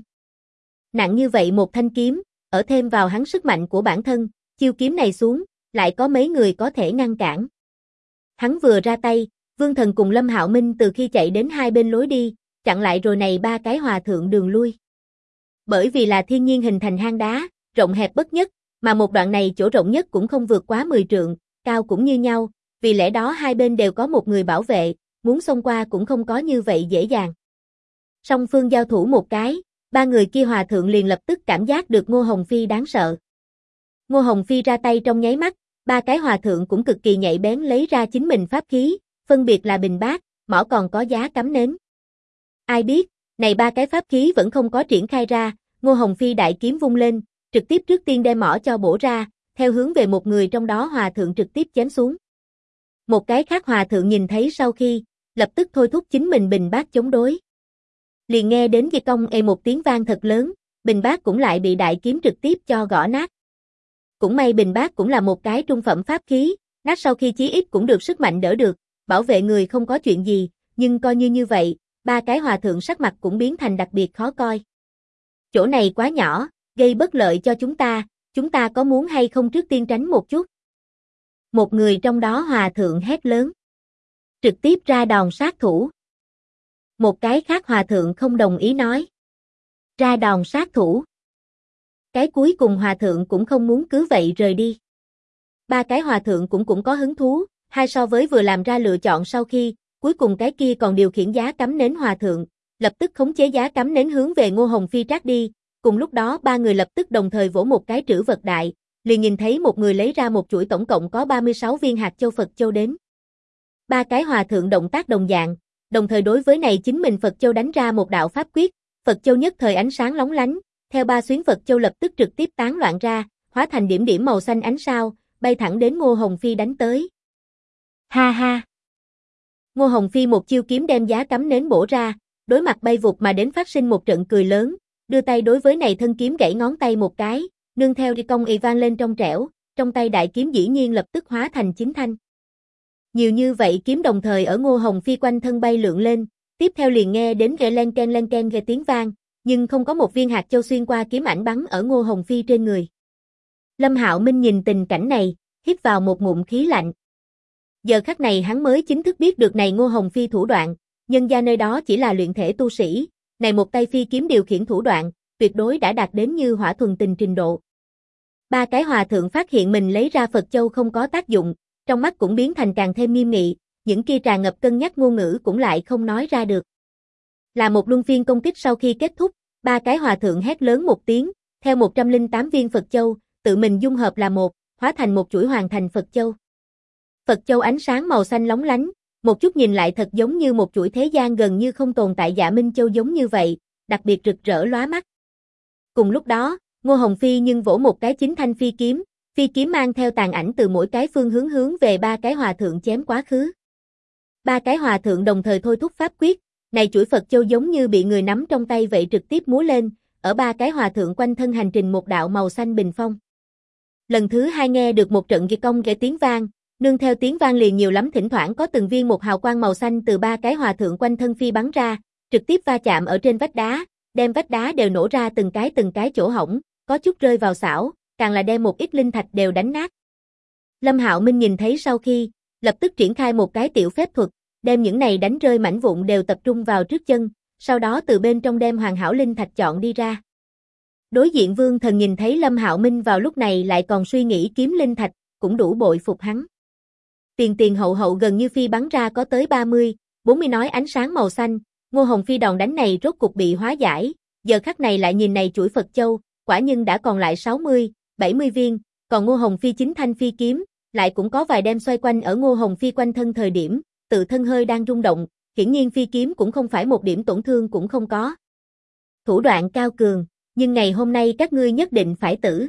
Nặng như vậy một thanh kiếm, ở thêm vào hắn sức mạnh của bản thân, chiêu kiếm này xuống, lại có mấy người có thể ngăn cản. Hắn vừa ra tay, Vương Thần cùng Lâm Hạo Minh từ khi chạy đến hai bên lối đi, chặn lại rồi này ba cái hòa thượng đường lui. Bởi vì là thiên nhiên hình thành hang đá, rộng hẹp bất nhất, mà một đoạn này chỗ rộng nhất cũng không vượt quá 10 trượng, cao cũng như nhau, vì lẽ đó hai bên đều có một người bảo vệ, muốn xông qua cũng không có như vậy dễ dàng. Song phương giao thủ một cái, ba người kia hòa thượng liền lập tức cảm giác được Ngô Hồng Phi đáng sợ. Ngô Hồng Phi ra tay trong nháy mắt, ba cái hòa thượng cũng cực kỳ nhạy bén lấy ra chính mình pháp khí, phân biệt là bình bát, mỏ còn có giá cắm nến. Ai biết, này ba cái pháp khí vẫn không có triển khai ra, Ngô Hồng Phi đại kiếm vung lên, trực tiếp trước tiên đem mỏ cho bổ ra, theo hướng về một người trong đó hòa thượng trực tiếp chém xuống. Một cái khác hòa thượng nhìn thấy sau khi, lập tức thôi thúc chính mình bình bát chống đối. Liền nghe đến cái cong một tiếng vang thật lớn, bình bát cũng lại bị đại kiếm trực tiếp cho gõ nát. Cũng may bình bát cũng là một cái trung phẩm pháp khí, nát sau khi chí ít cũng được sức mạnh đỡ được, bảo vệ người không có chuyện gì, nhưng coi như vậy, ba cái hòa thượng sắc mặt cũng biến thành đặc biệt khó coi. Chỗ này quá nhỏ, gây bất lợi cho chúng ta có muốn hay không trước tiên tránh một chút? Một người trong đó hòa thượng hét lớn. Trực tiếp ra đòn sát thủ. Một cái khác hòa thượng không đồng ý nói. Ra đòn sát thủ. Cái cuối cùng hòa thượng cũng không muốn cứ vậy rời đi. Ba cái hòa thượng cũng có hứng thú, hai so với vừa làm ra lựa chọn sau khi, cuối cùng cái kia còn điều khiển giá cắm nến hòa thượng, lập tức khống chế giá cắm nến hướng về Ngô Hồng Phi trát đi, cùng lúc đó ba người lập tức đồng thời vỗ một cái trữ vật đại, liền nhìn thấy một người lấy ra một chuỗi tổng cộng có 36 viên hạt châu Phật châu đến. Ba cái hòa thượng động tác đồng dạng, đồng thời đối với này chính mình Phật châu đánh ra một đạo pháp quyết, Phật châu nhất thời ánh sáng lóng lánh, theo ba xuyến Phật châu lập tức trực tiếp tán loạn ra, hóa thành điểm điểm màu xanh ánh sao, bay thẳng đến Ngô Hồng Phi đánh tới. Ha ha! Ngô Hồng Phi một chiêu kiếm đem giá cắm nến bổ ra, đối mặt bay vụt mà đến phát sinh một trận cười lớn, đưa tay đối với này thân kiếm gãy ngón tay một cái, nương theo đi công ì vang lên trong trẻo, trong tay đại kiếm dĩ nhiên lập tức hóa thành 9 thanh. Nhiều như vậy kiếm đồng thời ở Ngô Hồng Phi quanh thân bay lượn lên, tiếp theo liền nghe đến gậy len ken nghe tiếng vang, nhưng không có một viên hạt châu xuyên qua kiếm ảnh bắn ở Ngô Hồng Phi trên người. Lâm Hạo Minh nhìn tình cảnh này, hít vào một ngụm khí lạnh. Giờ khắc này hắn mới chính thức biết được này Ngô Hồng Phi thủ đoạn, nhân gia nơi đó chỉ là luyện thể tu sĩ, này một tay phi kiếm điều khiển thủ đoạn, tuyệt đối đã đạt đến như hỏa thuần tình trình độ. Ba cái hòa thượng phát hiện mình lấy ra Phật châu không có tác dụng, trong mắt cũng biến thành càng thêm nghiêm nghị, những kia tràn ngập cân nhắc ngôn ngữ cũng lại không nói ra được. Là một luân phiên công kích sau khi kết thúc, ba cái hòa thượng hét lớn một tiếng, theo 108 viên Phật châu, tự mình dung hợp là một, hóa thành một chuỗi hoàn thành Phật châu. Phật châu ánh sáng màu xanh lóng lánh, một chút nhìn lại thật giống như một chuỗi thế gian gần như không tồn tại Dạ Minh Châu giống như vậy, đặc biệt rực rỡ lóa mắt. Cùng lúc đó, Ngô Hồng Phi nhưng vỗ một cái 9 thanh phi kiếm mang theo tàn ảnh từ mỗi cái phương hướng về ba cái hòa thượng chém quá khứ. Ba cái hòa thượng đồng thời thôi thúc pháp quyết, này chuỗi Phật châu giống như bị người nắm trong tay vậy trực tiếp múa lên, ở ba cái hòa thượng quanh thân hành trình một đạo màu xanh bình phong. Lần thứ hai nghe được một trận ghi công ghệ tiếng vang, nương theo tiếng vang liền nhiều lắm thỉnh thoảng có từng viên một hào quang màu xanh từ ba cái hòa thượng quanh thân phi bắn ra, trực tiếp va chạm ở trên vách đá, đem vách đá đều nổ ra từng cái chỗ hổng, có chút rơi vào xảo, càng là đem một ít linh thạch đều đánh nát. Lâm Hạo Minh nhìn thấy sau khi, lập tức triển khai một cái tiểu phép thuật, đem những này đánh rơi mảnh vụn đều tập trung vào trước chân, sau đó từ bên trong đem hoàn hảo linh thạch chọn đi ra. Đối diện Vương Thần nhìn thấy Lâm Hạo Minh vào lúc này lại còn suy nghĩ kiếm linh thạch, cũng đủ bội phục hắn. Tiền hậu gần như phi bắn ra có tới 30, 40 nói ánh sáng màu xanh, Ngô Hồng Phi đòn đánh này rốt cục bị hóa giải, giờ khắc này lại nhìn này chuỗi Phật châu, quả nhưng đã còn lại 60, 70 viên, còn Ngô Hồng Phi 9 thanh phi kiếm, lại cũng có vài đem xoay quanh ở Ngô Hồng Phi quanh thân thời điểm, tự thân hơi đang rung động, hiển nhiên phi kiếm cũng không phải một điểm tổn thương cũng không có. Thủ đoạn cao cường, nhưng ngày hôm nay các ngươi nhất định phải tử.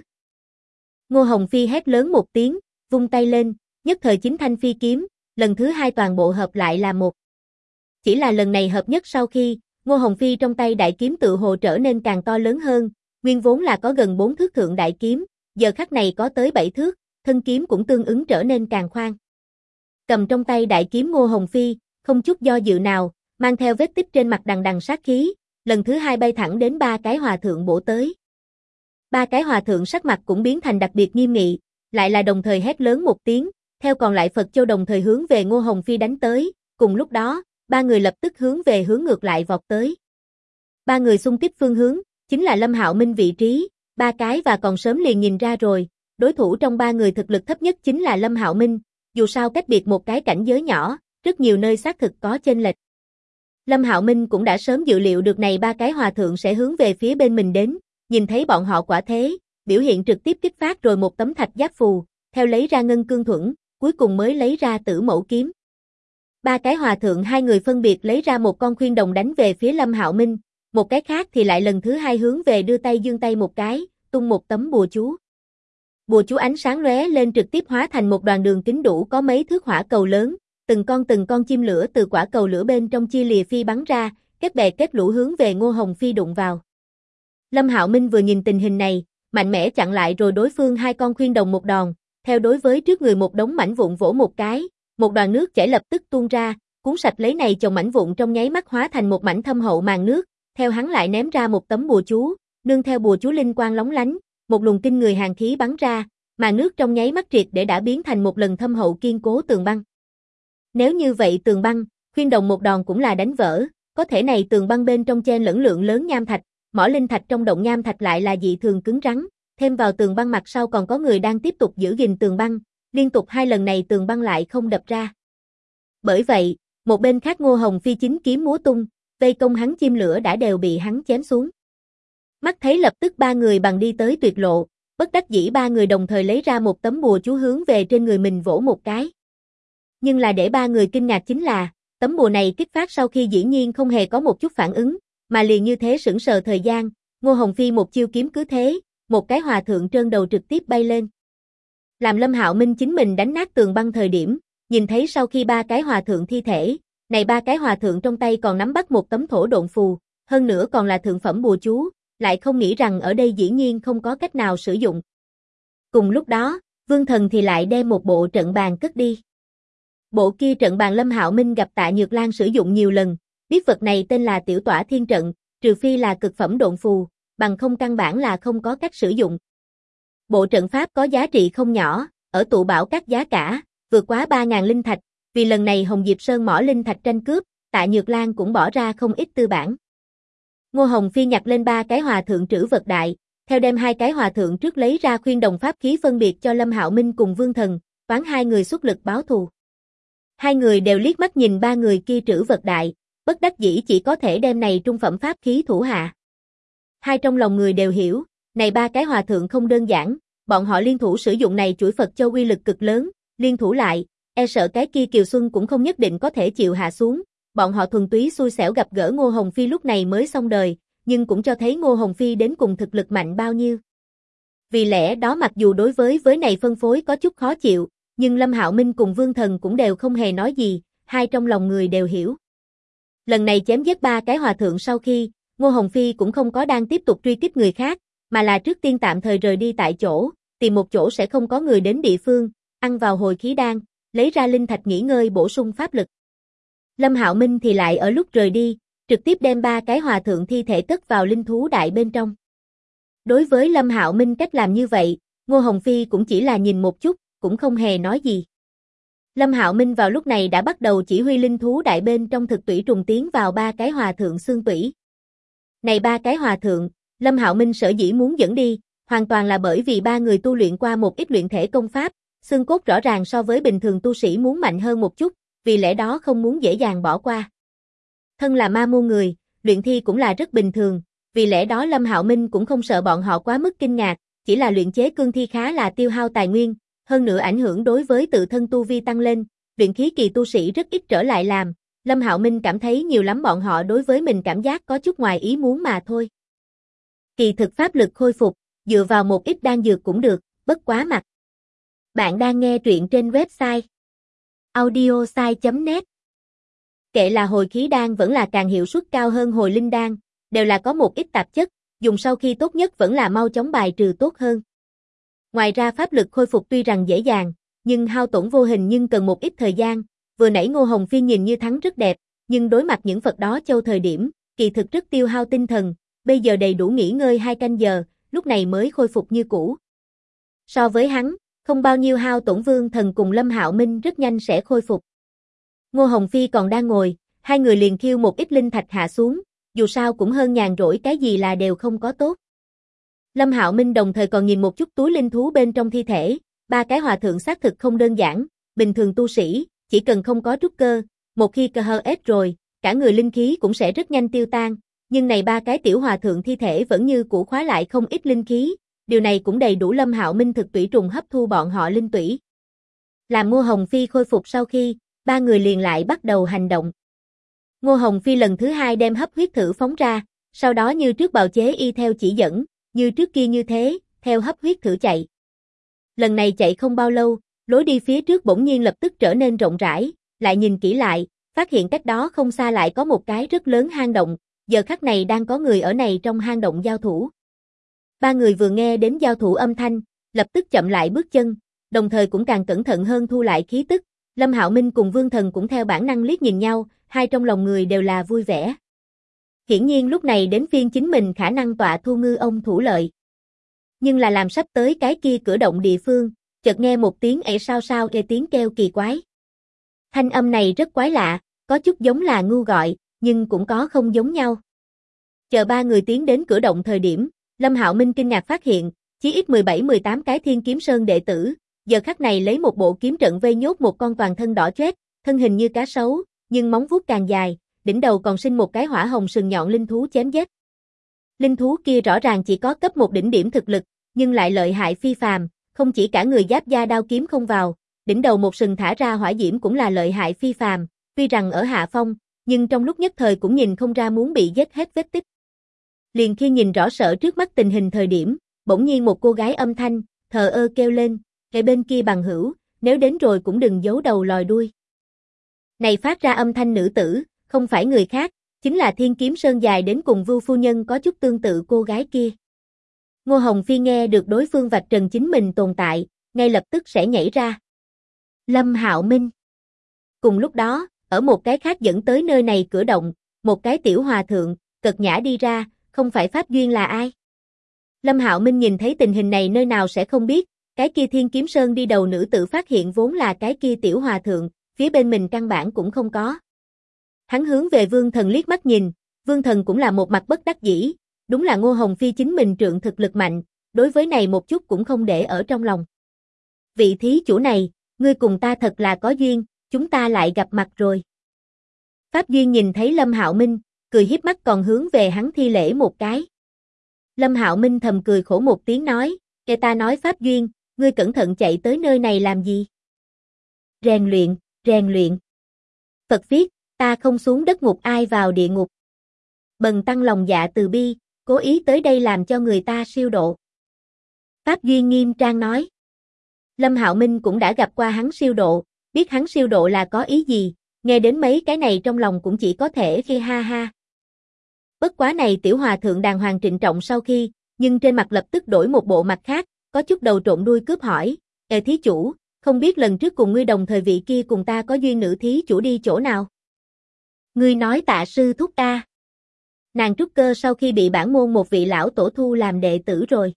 Ngô Hồng Phi hét lớn một tiếng, vung tay lên, nhất thời 9 thanh phi kiếm, lần thứ hai toàn bộ hợp lại là một. Chỉ là lần này hợp nhất sau khi, Ngô Hồng Phi trong tay đại kiếm tự hồ trở nên càng to lớn hơn, nguyên vốn là có gần 4 thước thượng đại kiếm, giờ khắc này có tới 7 thước, thân kiếm cũng tương ứng trở nên càng khoan. Cầm trong tay đại kiếm Ngô Hồng Phi, không chút do dự nào, mang theo vết tích trên mặt đằng sát khí, lần thứ hai bay thẳng đến ba cái hòa thượng bổ tới. Ba cái hòa thượng sắc mặt cũng biến thành đặc biệt nghiêm nghị, lại là đồng thời hét lớn một tiếng, theo còn lại Phật châu đồng thời hướng về Ngô Hồng Phi đánh tới, cùng lúc đó, ba người lập tức hướng ngược lại vọt tới. Ba người xung kích phương hướng, chính là Lâm Hạo Minh vị trí, ba cái và còn sớm liền nhìn ra rồi, đối thủ trong ba người thực lực thấp nhất chính là Lâm Hạo Minh, dù sao cách biệt một cái cảnh giới nhỏ, rất nhiều nơi xác thực có chênh lệch. Lâm Hạo Minh cũng đã sớm dự liệu được này ba cái hòa thượng sẽ hướng về phía bên mình đến, nhìn thấy bọn họ quả thế, biểu hiện trực tiếp kích phát rồi một tấm thạch giáp phù, theo lấy ra ngân cương thuẫn, cuối cùng mới lấy ra tử mẫu kiếm. Ba cái hòa thượng hai người phân biệt lấy ra một con khuyên đồng đánh về phía Lâm Hạo Minh, một cái khác thì lại lần thứ hai hướng về đưa tay giương tay một cái, tung một tấm bùa chú. Bùa chú ánh sáng lóe lên trực tiếp hóa thành một đoàn đường kính đủ có mấy thước hỏa cầu lớn, từng con chim lửa từ quả cầu lửa bên trong chia lìa phi bắn ra, kết bè kết lũ hướng về Ngô Hồng Phi đụng vào. Lâm Hạo Minh vừa nhìn tình hình này, mạnh mẽ chặn lại rồi đối phương hai con khuyên đồng một đòn, theo đối với trước người một đống mảnh vụn vỗ một cái, một đoàn nước chảy lập tức tuôn ra, cuốn sạch lấy này chồng mảnh vụn trong nháy mắt hóa thành một mảnh thâm hậu màn nước, theo hắn lại ném ra một tấm bùa chú, nương theo bùa chú linh quang lóng lánh, một luồng kinh người hàn khí bắn ra, màn nước trong nháy mắt triệt để đã biến thành một lần thâm hậu kiên cố tường băng. Nếu như vậy tường băng, khuyên đồng một đòn cũng là đánh vỡ, có thể này tường băng bên trong chen lẫn lượng lớn nham thạch, mỏ linh thạch trong động nham thạch lại là dị thường cứng rắn, thêm vào tường băng mặt sau còn có người đang tiếp tục giữ gìn tường băng, liên tục 2 lần này tường băng lại không đập ra. Bởi vậy, một bên khác Ngô Hồng Phi chính kiếm múa tung, vây công hắn chim lửa đã đều bị hắn chém xuống. Mắt thấy lập tức 3 người bằng đi tới tuyệt lộ, bất đắc dĩ 3 người đồng thời lấy ra một tấm bùa chú hướng về trên người mình vỗ một cái. Nhưng là để 3 người kinh ngạc chính là, tấm bùa này kích phát sau khi dĩ nhiên không hề có một chút phản ứng, mà liền như thế sững sờ thời gian, Ngô Hồng Phi một chiêu kiếm cứ thế, một cái hòa thượng trơn đầu trực tiếp bay lên. Làm Lâm Hạo Minh chính mình đánh nát tường băng thời điểm, nhìn thấy sau khi 3 cái hòa thượng thi thể, này 3 cái hòa thượng trong tay còn nắm bắt một tấm thổ độn phù, hơn nữa còn là thượng phẩm bùa chú, lại không nghĩ rằng ở đây dĩ nhiên không có cách nào sử dụng. Cùng lúc đó, Vương Thần thì lại đem một bộ trận bàn cất đi. Bộ kia trận bàn Lâm Hạo Minh gặp Tạ Nhược Lan sử dụng nhiều lần, biết vật này tên là Tiểu Tỏa Thiên Trận, trừ phi là cực phẩm độn phù, bằng không căn bản là không có cách sử dụng. Bộ trận pháp có giá trị không nhỏ, ở tụ bảo các giá cả, vượt quá 3.000 linh thạch, vì lần này Hồng Diệp Sơn mỏ linh thạch tranh cướp, Tạ Nhược Lan cũng bỏ ra không ít tư bản. Ngô Hồng Phi nhặt lên 3 cái hòa thượng trữ vật đại, theo đem 2 cái hòa thượng trước lấy ra khuyên đồng pháp khí phân biệt cho Lâm Hạo Minh cùng Vương Thần, toán 2 người xuất lực báo thù. 2 người đều liếc mắt nhìn 3 người kia trữ vật đại, bất đắc dĩ chỉ có thể đem này trung phẩm pháp khí thủ hạ. Hai trong lòng người đều hiểu, này 3 cái hòa thượng không đơn giản, bọn họ liên thủ sử dụng này chuỗi Phật Châu uy lực cực lớn, liên thủ lại, e sợ cái kia Kiều Xuân cũng không nhất định có thể chịu hạ xuống. Bọn họ thuần túy xui xẻo gặp gỡ Ngô Hồng Phi lúc này mới xong đời, nhưng cũng cho thấy Ngô Hồng Phi đến cùng thực lực mạnh bao nhiêu. Vì lẽ đó mặc dù đối với này phân phối có chút khó chịu, nhưng Lâm Hạo Minh cùng Vương Thần cũng đều không hề nói gì, hai trong lòng người đều hiểu. Lần này chém giết 3 cái hòa thượng sau khi, Ngô Hồng Phi cũng không có đang tiếp tục truy kích người khác, mà là trước tiên tạm thời rời đi tại chỗ, tìm một chỗ sẽ không có người đến địa phương, ăn vào hồi khí đan, lấy ra linh thạch nghỉ ngơi bổ sung pháp lực. Lâm Hạo Minh thì lại ở lúc rời đi, trực tiếp đem 3 cái hòa thượng thi thể cất vào linh thú đại bên trong. Đối với Lâm Hạo Minh cách làm như vậy, Ngô Hồng Phi cũng chỉ là nhìn một chút, cũng không hề nói gì. Lâm Hạo Minh vào lúc này đã bắt đầu chỉ huy linh thú đại bên trong thực tủy trùng tiến vào 3 cái hòa thượng xương tủy. Này 3 cái hòa thượng, Lâm Hạo Minh sở dĩ muốn dẫn đi, hoàn toàn là bởi vì 3 người tu luyện qua một ít luyện thể công pháp, xương cốt rõ ràng so với bình thường tu sĩ muốn mạnh hơn một chút, vì lẽ đó không muốn dễ dàng bỏ qua. Thân là ma môn người, luyện thi cũng là rất bình thường, vì lẽ đó Lâm Hạo Minh cũng không sợ bọn họ quá mức kinh ngạc, chỉ là luyện chế cương thi khá là tiêu hao tài nguyên, hơn nữa ảnh hưởng đối với tự thân tu vi tăng lên, luyện khí kỳ tu sĩ rất ít trở lại làm, Lâm Hạo Minh cảm thấy nhiều lắm bọn họ đối với mình cảm giác có chút ngoài ý muốn mà thôi. Kỳ thực pháp lực khôi phục, dựa vào một ít đan dược cũng được, bất quá mặt. Bạn đang nghe truyện trên website audiosai.net. Kệ là hồi khí đan vẫn là càng hiệu suất cao hơn hồi linh đan, đều là có một ít tạp chất, dùng sau khi tốt nhất vẫn là mau chóng bài trừ tốt hơn. Ngoài ra pháp lực khôi phục tuy rằng dễ dàng, nhưng hao tổn vô hình nhưng cần một ít thời gian, vừa nãy Ngô Hồng Phi nhìn như thắng rất đẹp, nhưng đối mặt những Phật đó châu thời điểm, kỳ thực rất tiêu hao tinh thần, bây giờ đầy đủ nghỉ ngơi 2 canh giờ, lúc này mới khôi phục như cũ. So với hắn, không bao nhiêu hao tổn Vương Thần cùng Lâm Hạo Minh rất nhanh sẽ khôi phục. Ngô Hồng Phi còn đang ngồi, hai người liền khiêu một ít linh thạch hạ xuống, dù sao cũng hơn nhàn rỗi cái gì là đều không có tốt. Lâm Hạo Minh đồng thời còn nhìn một chút túi linh thú bên trong thi thể, 3 cái hòa thượng xác thực không đơn giản, bình thường tu sĩ, chỉ cần không có trúc cơ, một khi cơ hơ ết rồi, cả người linh khí cũng sẽ rất nhanh tiêu tan, nhưng này 3 cái tiểu hòa thượng thi thể vẫn như cũ khóa lại không ít linh khí, điều này cũng đầy đủ Lâm Hạo Minh thực tủy trùng hấp thu bọn họ linh tủy. Làm Ngô Hồng Phi khôi phục sau khi, 3 người liền lại bắt đầu hành động. Ngô Hồng Phi lần thứ 2 đem hấp huyết thử phóng ra, sau đó như trước bào chế y theo chỉ dẫn, như trước kia như thế, theo hấp huyết thử chạy. Lần này chạy không bao lâu, lối đi phía trước bỗng nhiên lập tức trở nên rộng rãi, lại nhìn kỹ lại, phát hiện cách đó không xa lại có một cái rất lớn hang động, giờ khắc này đang có người ở này trong hang động giao thủ. 3 người vừa nghe đến giao thủ âm thanh, lập tức chậm lại bước chân, đồng thời cũng càng cẩn thận hơn thu lại khí tức, Lâm Hạo Minh cùng Vương Thần cũng theo bản năng liếc nhìn nhau, hai trong lòng người đều là vui vẻ. Hiển nhiên lúc này đến phiên chính mình khả năng tọa thu ngư ông thủ lợi. Nhưng là làm sắp tới cái kia cửa động địa phương, chợt nghe một tiếng ẻ sao sao nghe tiếng kêu kỳ quái. Thanh âm này rất quái lạ, có chút giống là ngu gọi, nhưng cũng có không giống nhau. Chờ ba người tiến đến cửa động thời điểm, Lâm Hạo Minh kinh ngạc phát hiện, chí ít 17-18 cái Thiên Kiếm Sơn đệ tử, giờ khắc này lấy một bộ kiếm trận vây nhốt một con toàn thân đỏ chót, thân hình như cá sấu, nhưng móng vuốt càng dài, đỉnh đầu còn sinh một cái hỏa hồng sừng nhọn linh thú chém giết. Linh thú kia rõ ràng chỉ có cấp 1 đỉnh điểm thực lực, nhưng lại lợi hại phi phàm, không chỉ cả người giáp da đao kiếm không vào, đỉnh đầu một sừng thả ra hỏa diễm cũng là lợi hại phi phàm, tuy rằng ở hạ phong, nhưng trong lúc nhất thời cũng nhìn không ra muốn bị giết hết vết tích. Liền khi nhìn rõ sợ trước mắt tình hình thời điểm, bỗng nhiên một cô gái âm thanh, thờ ơ kêu lên, "Kẻ bên kia bằng hữu, nếu đến rồi cũng đừng giấu đầu lòi đuôi." Này phát ra âm thanh nữ tử, không phải người khác, chính là Thiên Kiếm Sơn dài đến cùng Vưu phu nhân có chút tương tự cô gái kia. Ngô Hồng Phi nghe được đối phương vạch trần chính mình tồn tại, ngay lập tức sẽ nhảy ra. Lâm Hạo Minh. Cùng lúc đó, ở một cái khác dẫn tới nơi này cửa động, một cái tiểu hòa thượng, cật nhã đi ra, không phải Pháp Duyên là ai? Lâm Hạo Minh nhìn thấy tình hình này nơi nào sẽ không biết, cái kia Thiên Kiếm Sơn đi đầu nữ tử phát hiện vốn là cái kia tiểu hòa thượng, phía bên mình căn bản cũng không có. Hắn hướng về Vương Thần liếc mắt nhìn, Vương Thần cũng là một mặt bất đắc dĩ, đúng là Ngô Hồng Phi chính mình trượng thực lực mạnh, đối với này một chút cũng không để ở trong lòng. Vị thí chủ này, ngươi cùng ta thật là có duyên, chúng ta lại gặp mặt rồi. Pháp Duyên nhìn thấy Lâm Hạo Minh, cười hiếp mắt còn hướng về hắn thi lễ một cái. Lâm Hạo Minh thầm cười khổ một tiếng nói, "Kẻ ta nói Pháp Duyên, ngươi cẩn thận chạy tới nơi này làm gì?" Rèn luyện, rèn luyện. Phật viết, ta không xuống đất ngục ai vào địa ngục. Bần tăng lòng dạ từ bi, cố ý tới đây làm cho người ta siêu độ. Pháp Duyên nghiêm trang nói. Lâm Hạo Minh cũng đã gặp qua hắn siêu độ, biết hắn siêu độ là có ý gì, nghe đến mấy cái này trong lòng cũng chỉ có thể khi ha ha. Bất quá này tiểu hòa thượng đàng hoàng trịnh trọng sau khi, nhưng trên mặt lập tức đổi một bộ mặt khác, có chút đầu trộn đuôi cướp hỏi, thí chủ, không biết lần trước cùng ngươi đồng thời vị kia cùng ta có duyên nữ thí chủ đi chỗ nào?" "Ngươi nói Tạ sư thúc ta." Nàng trúc cơ sau khi bị bản môn một vị lão tổ thu làm đệ tử rồi.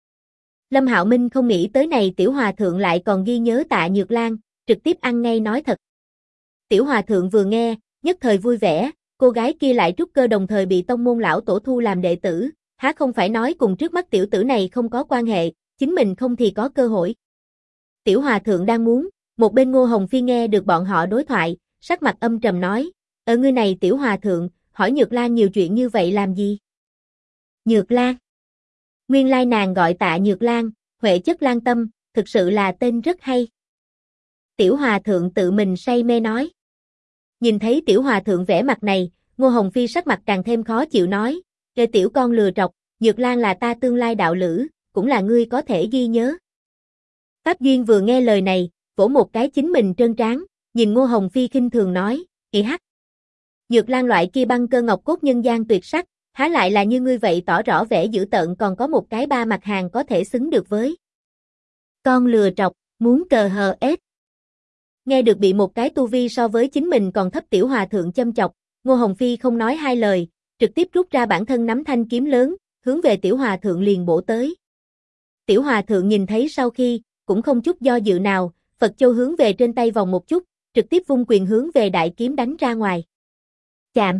Lâm Hạo Minh không nghĩ tới này tiểu hòa thượng lại còn ghi nhớ Tạ Nhược Lan, trực tiếp ăn ngay nói thật. Tiểu hòa thượng vừa nghe, nhất thời vui vẻ, cô gái kia lại trúc cơ đồng thời bị tông môn lão tổ thu làm đệ tử, há không phải nói cùng trước mắt tiểu tử này không có quan hệ, chính mình không thì có cơ hội. Tiểu hòa thượng đang muốn, một bên Ngô Hồng Phi nghe được bọn họ đối thoại, sắc mặt âm trầm nói, "Ở ngươi này tiểu hòa thượng, hỏi Nhược Lan nhiều chuyện như vậy làm gì?" Nhược Lan. Nguyên lai nàng gọi Tạ Nhược Lan, Huệ chất lan tâm, thực sự là tên rất hay. Tiểu hòa thượng tự mình say mê nói. Nhìn thấy tiểu hòa thượng vẻ mặt này, Ngô Hồng Phi sắc mặt càng thêm khó chịu nói, "Kẻ tiểu con lừa trọc, Nhược Lan là ta tương lai đạo lữ, cũng là ngươi có thể ghi nhớ." Pháp Duyên vừa nghe lời này, vỗ một cái chính mình trơn trán, nhìn Ngô Hồng Phi khinh thường nói, hắc. Nhược Lan loại kia băng cơ ngọc cốt nhân gian tuyệt sắc, há lại là như ngươi vậy tỏ rõ vẻ dữ tợn còn có một cái ba mặt hàng có thể xứng được với. Con lừa trọc, muốn cờ hờ ết. Nghe được bị một cái tu vi so với chính mình còn thấp tiểu hòa thượng châm chọc, Ngô Hồng Phi không nói hai lời, trực tiếp rút ra bản thân nắm thanh kiếm lớn, hướng về tiểu hòa thượng liền bổ tới. Tiểu hòa thượng nhìn thấy sau khi, cũng không chút do dự nào, Phật Châu hướng về trên tay vòng một chút, trực tiếp vung quyền hướng về đại kiếm đánh ra ngoài. Chạm.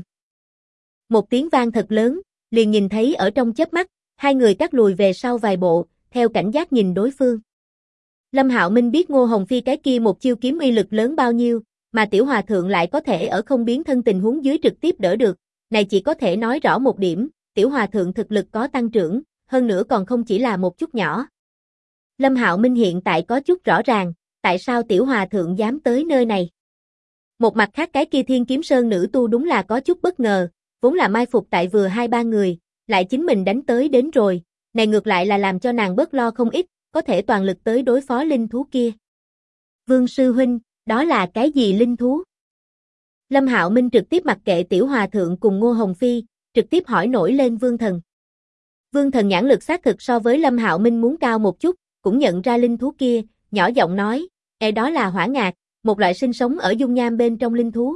Một tiếng vang thật lớn, liền nhìn thấy ở trong chớp mắt, hai người cắt lùi về sau vài bộ, theo cảnh giác nhìn đối phương. Lâm Hạo Minh biết Ngô Hồng Phi cái kia một chiêu kiếm uy lực lớn bao nhiêu, mà tiểu hòa thượng lại có thể ở không biến thân tình huống dưới trực tiếp đỡ được, này chỉ có thể nói rõ một điểm, tiểu hòa thượng thực lực có tăng trưởng, hơn nữa còn không chỉ là một chút nhỏ. Lâm Hạo Minh hiện tại có chút rõ ràng, tại sao tiểu hòa thượng dám tới nơi này. Một mặt khác cái kia Thiên Kiếm Sơn nữ tu đúng là có chút bất ngờ, vốn là mai phục tại vừa 2-3 người, lại chính mình đánh tới đến rồi, này ngược lại là làm cho nàng bớt lo không ít, có thể toàn lực tới đối phó linh thú kia. Vương sư huynh, đó là cái gì linh thú? Lâm Hạo Minh trực tiếp mặc kệ tiểu hòa thượng cùng Ngô Hồng Phi, trực tiếp hỏi nổi lên Vương Thần. Vương Thần nhãn lực xác thực so với Lâm Hạo Minh muốn cao một chút, cũng nhận ra linh thú kia, nhỏ giọng nói, đó là hỏa ngạc, một loại sinh sống ở dung nham bên trong linh thú.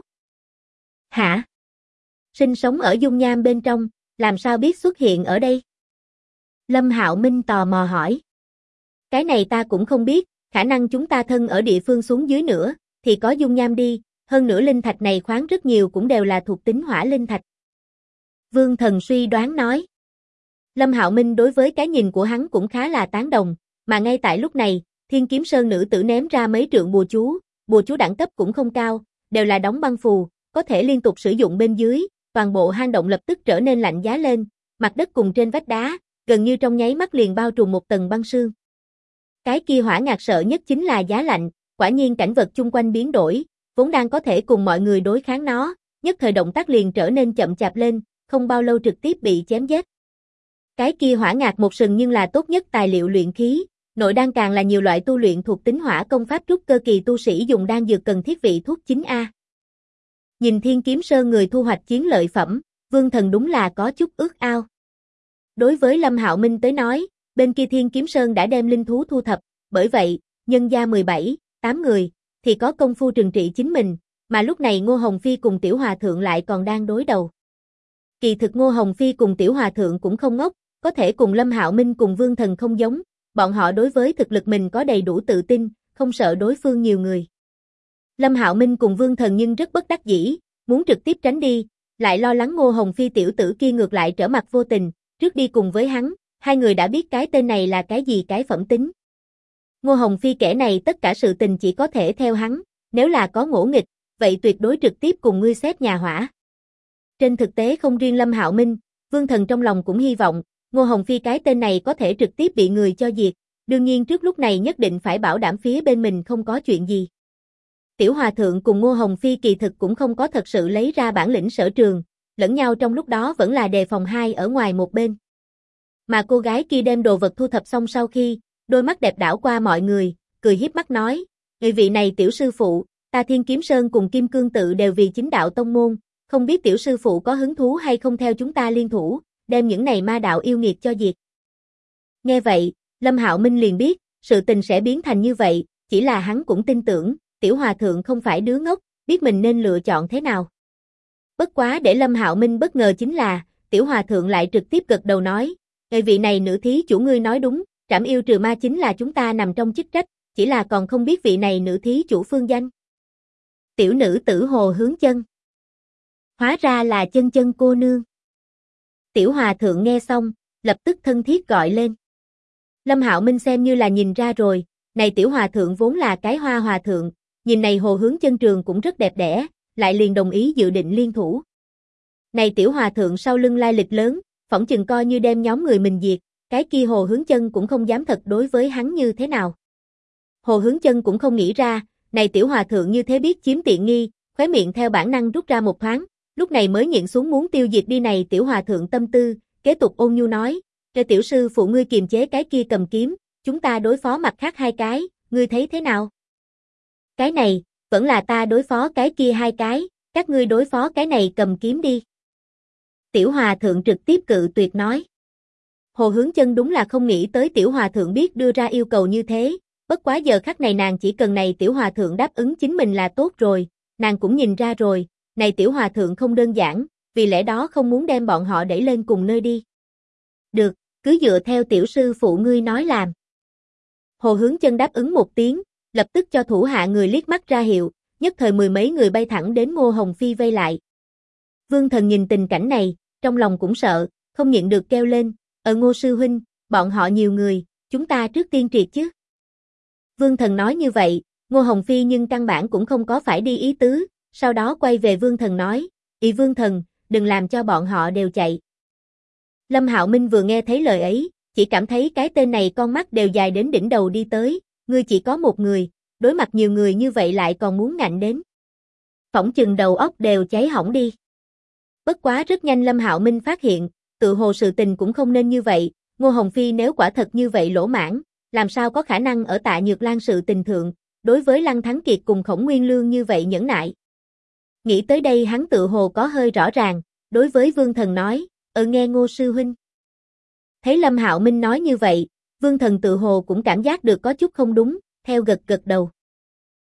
Hả? Sinh sống ở dung nham bên trong, làm sao biết xuất hiện ở đây? Lâm Hạo Minh tò mò hỏi. Cái này ta cũng không biết, khả năng chúng ta thân ở địa phương xuống dưới nữa, thì có dung nham đi, hơn nữa linh thạch này khoáng rất nhiều cũng đều là thuộc tính hỏa linh thạch. Vương Thần suy đoán nói. Lâm Hạo Minh đối với cái nhìn của hắn cũng khá là tán đồng, mà ngay tại lúc này, Thiên Kiếm Sơn nữ tử ném ra mấy trượng bùa chú đẳng cấp cũng không cao, đều là đóng băng phù, có thể liên tục sử dụng bên dưới, toàn bộ hang động lập tức trở nên lạnh giá lên, mặt đất cùng trên vách đá, gần như trong nháy mắt liền bao trùm một tầng băng sương. Cái kia hỏa ngạc sợ nhất chính là giá lạnh, quả nhiên cảnh vật chung quanh biến đổi, vốn đang có thể cùng mọi người đối kháng nó, nhất thời động tác liền trở nên chậm chạp lên, không bao lâu trực tiếp bị chém giết. Cái kia hỏa ngạc một sừng nhưng là tốt nhất tài liệu luyện khí, nội đan càng là nhiều loại tu luyện thuộc tính hỏa công pháp trúc cơ kỳ tu sĩ dùng đan dược cần thiết vị thuốc chính A. Nhìn Thiên Kiếm Sơn người thu hoạch chiến lợi phẩm, Vương Thần đúng là có chút ước ao. Đối với Lâm Hạo Minh tới nói, bên kia Thiên Kiếm Sơn đã đem linh thú thu thập, bởi vậy, nhân gia 8 người, thì có công phu trừng trị chính mình, mà lúc này Ngô Hồng Phi cùng Tiểu Hòa Thượng lại còn đang đối đầu. Kỳ thực Ngô Hồng Phi cùng Tiểu Hòa Thượng cũng không ngốc, có thể cùng Lâm Hạo Minh cùng Vương Thần không giống, bọn họ đối với thực lực mình có đầy đủ tự tin, không sợ đối phương nhiều người. Lâm Hạo Minh cùng Vương Thần nhưng rất bất đắc dĩ, muốn trực tiếp tránh đi, lại lo lắng Ngô Hồng Phi tiểu tử kia ngược lại trở mặt vô tình, trước đi cùng với hắn, hai người đã biết cái tên này là cái gì cái phẩm tính. Ngô Hồng Phi kẻ này tất cả sự tình chỉ có thể theo hắn, nếu là có ngỗ nghịch, vậy tuyệt đối trực tiếp cùng ngươi xét nhà hỏa. Trên thực tế không riêng Lâm Hạo Minh, Vương Thần trong lòng cũng hy vọng, Ngô Hồng Phi cái tên này có thể trực tiếp bị người cho diệt, đương nhiên trước lúc này nhất định phải bảo đảm phía bên mình không có chuyện gì. Tiểu Hòa Thượng cùng Ngô Hồng Phi kỳ thực cũng không có thật sự lấy ra bản lĩnh sở trường, lẫn nhau trong lúc đó vẫn là đề phòng hai ở ngoài một bên. Mà cô gái kia đem đồ vật thu thập xong sau khi, đôi mắt đẹp đảo qua mọi người, cười hiếp mắt nói, người vị này tiểu sư phụ, ta Thiên Kiếm Sơn cùng Kim Cương Tự đều vì chính đạo tông môn, không biết tiểu sư phụ có hứng thú hay không theo chúng ta liên thủ, đem những này ma đạo yêu nghiệt cho diệt. Nghe vậy, Lâm Hạo Minh liền biết, sự tình sẽ biến thành như vậy, chỉ là hắn cũng tin tưởng, Tiểu Hòa Thượng không phải đứa ngốc, biết mình nên lựa chọn thế nào. Bất quá để Lâm Hạo Minh bất ngờ chính là, Tiểu Hòa Thượng lại trực tiếp gật đầu nói, người vị này nữ thí chủ ngươi nói đúng, trảm yêu trừ ma chính là chúng ta nằm trong chức trách, chỉ là còn không biết vị này nữ thí chủ phương danh. Tiểu nữ tử Hồ Hướng Chân. Hóa ra là Chân Chân cô nương. Tiểu Hòa Thượng nghe xong, lập tức thân thiết gọi lên. Lâm Hạo Minh xem như là nhìn ra rồi, này Tiểu Hòa Thượng vốn là cái hoa hòa thượng, nhìn này Hồ Hướng Chân trường cũng rất đẹp đẽ, lại liền đồng ý dự định liên thủ. Này Tiểu Hòa Thượng sau lưng lai lịch lớn, phỏng chừng coi như đem nhóm người mình diệt, cái kia Hồ Hướng Chân cũng không dám thật đối với hắn như thế nào. Hồ Hướng Chân cũng không nghĩ ra, này Tiểu Hòa Thượng như thế biết chiếm tiện nghi, khóe miệng theo bản năng rút ra một thoáng, lúc này mới nhịn xuống muốn tiêu diệt đi này Tiểu Hòa Thượng tâm tư, kế tục ôn nhu nói, "Cho tiểu sư phụ ngươi kiềm chế cái kia cầm kiếm, chúng ta đối phó mặt khác hai cái, ngươi thấy thế nào?" "Cái này, vẫn là ta đối phó cái kia hai cái, các ngươi đối phó cái này cầm kiếm đi." Tiểu Hòa Thượng trực tiếp cự tuyệt nói. Hồ Hướng Chân đúng là không nghĩ tới Tiểu Hòa Thượng biết đưa ra yêu cầu như thế, bất quá giờ khắc này nàng chỉ cần này Tiểu Hòa Thượng đáp ứng chính mình là tốt rồi, nàng cũng nhìn ra rồi, này Tiểu Hòa Thượng không đơn giản, vì lẽ đó không muốn đem bọn họ đẩy lên cùng nơi đi. "Được, cứ dựa theo tiểu sư phụ ngươi nói làm." Hồ Hướng Chân đáp ứng một tiếng, lập tức cho thủ hạ người liếc mắt ra hiệu, nhất thời mười mấy người bay thẳng đến Ngô Hồng Phi vây lại. Vương Thần nhìn tình cảnh này, trong lòng cũng sợ, không nhịn được kêu lên, Ngô sư huynh, bọn họ nhiều người, chúng ta trước tiên triệt chứ." Vương Thần nói như vậy, Ngô Hồng Phi nhưng căn bản cũng không có phải đi ý tứ, sau đó quay về Vương Thần nói, Vương Thần, đừng làm cho bọn họ đều chạy." Lâm Hạo Minh vừa nghe thấy lời ấy, chỉ cảm thấy cái tên này con mắt đều dài đến đỉnh đầu đi tới, ngươi chỉ có một người, đối mặt nhiều người như vậy lại còn muốn ngạnh đến. Phỏng chừng đầu óc đều cháy hỏng đi. Bất quá rất nhanh Lâm Hạo Minh phát hiện, tự hồ sự tình cũng không nên như vậy, Ngô Hồng Phi nếu quả thật như vậy lỗ mãn, làm sao có khả năng ở Tạ Nhược Lan sự tình thượng, đối với Lăng Thắng Kiệt cùng Khổng Nguyên Lương như vậy nhẫn nại. Nghĩ tới đây hắn tự hồ có hơi rõ ràng, đối với Vương Thần nói, nghe Ngô sư huynh. Thấy Lâm Hạo Minh nói như vậy, Vương Thần tự hồ cũng cảm giác được có chút không đúng, theo gật gật đầu.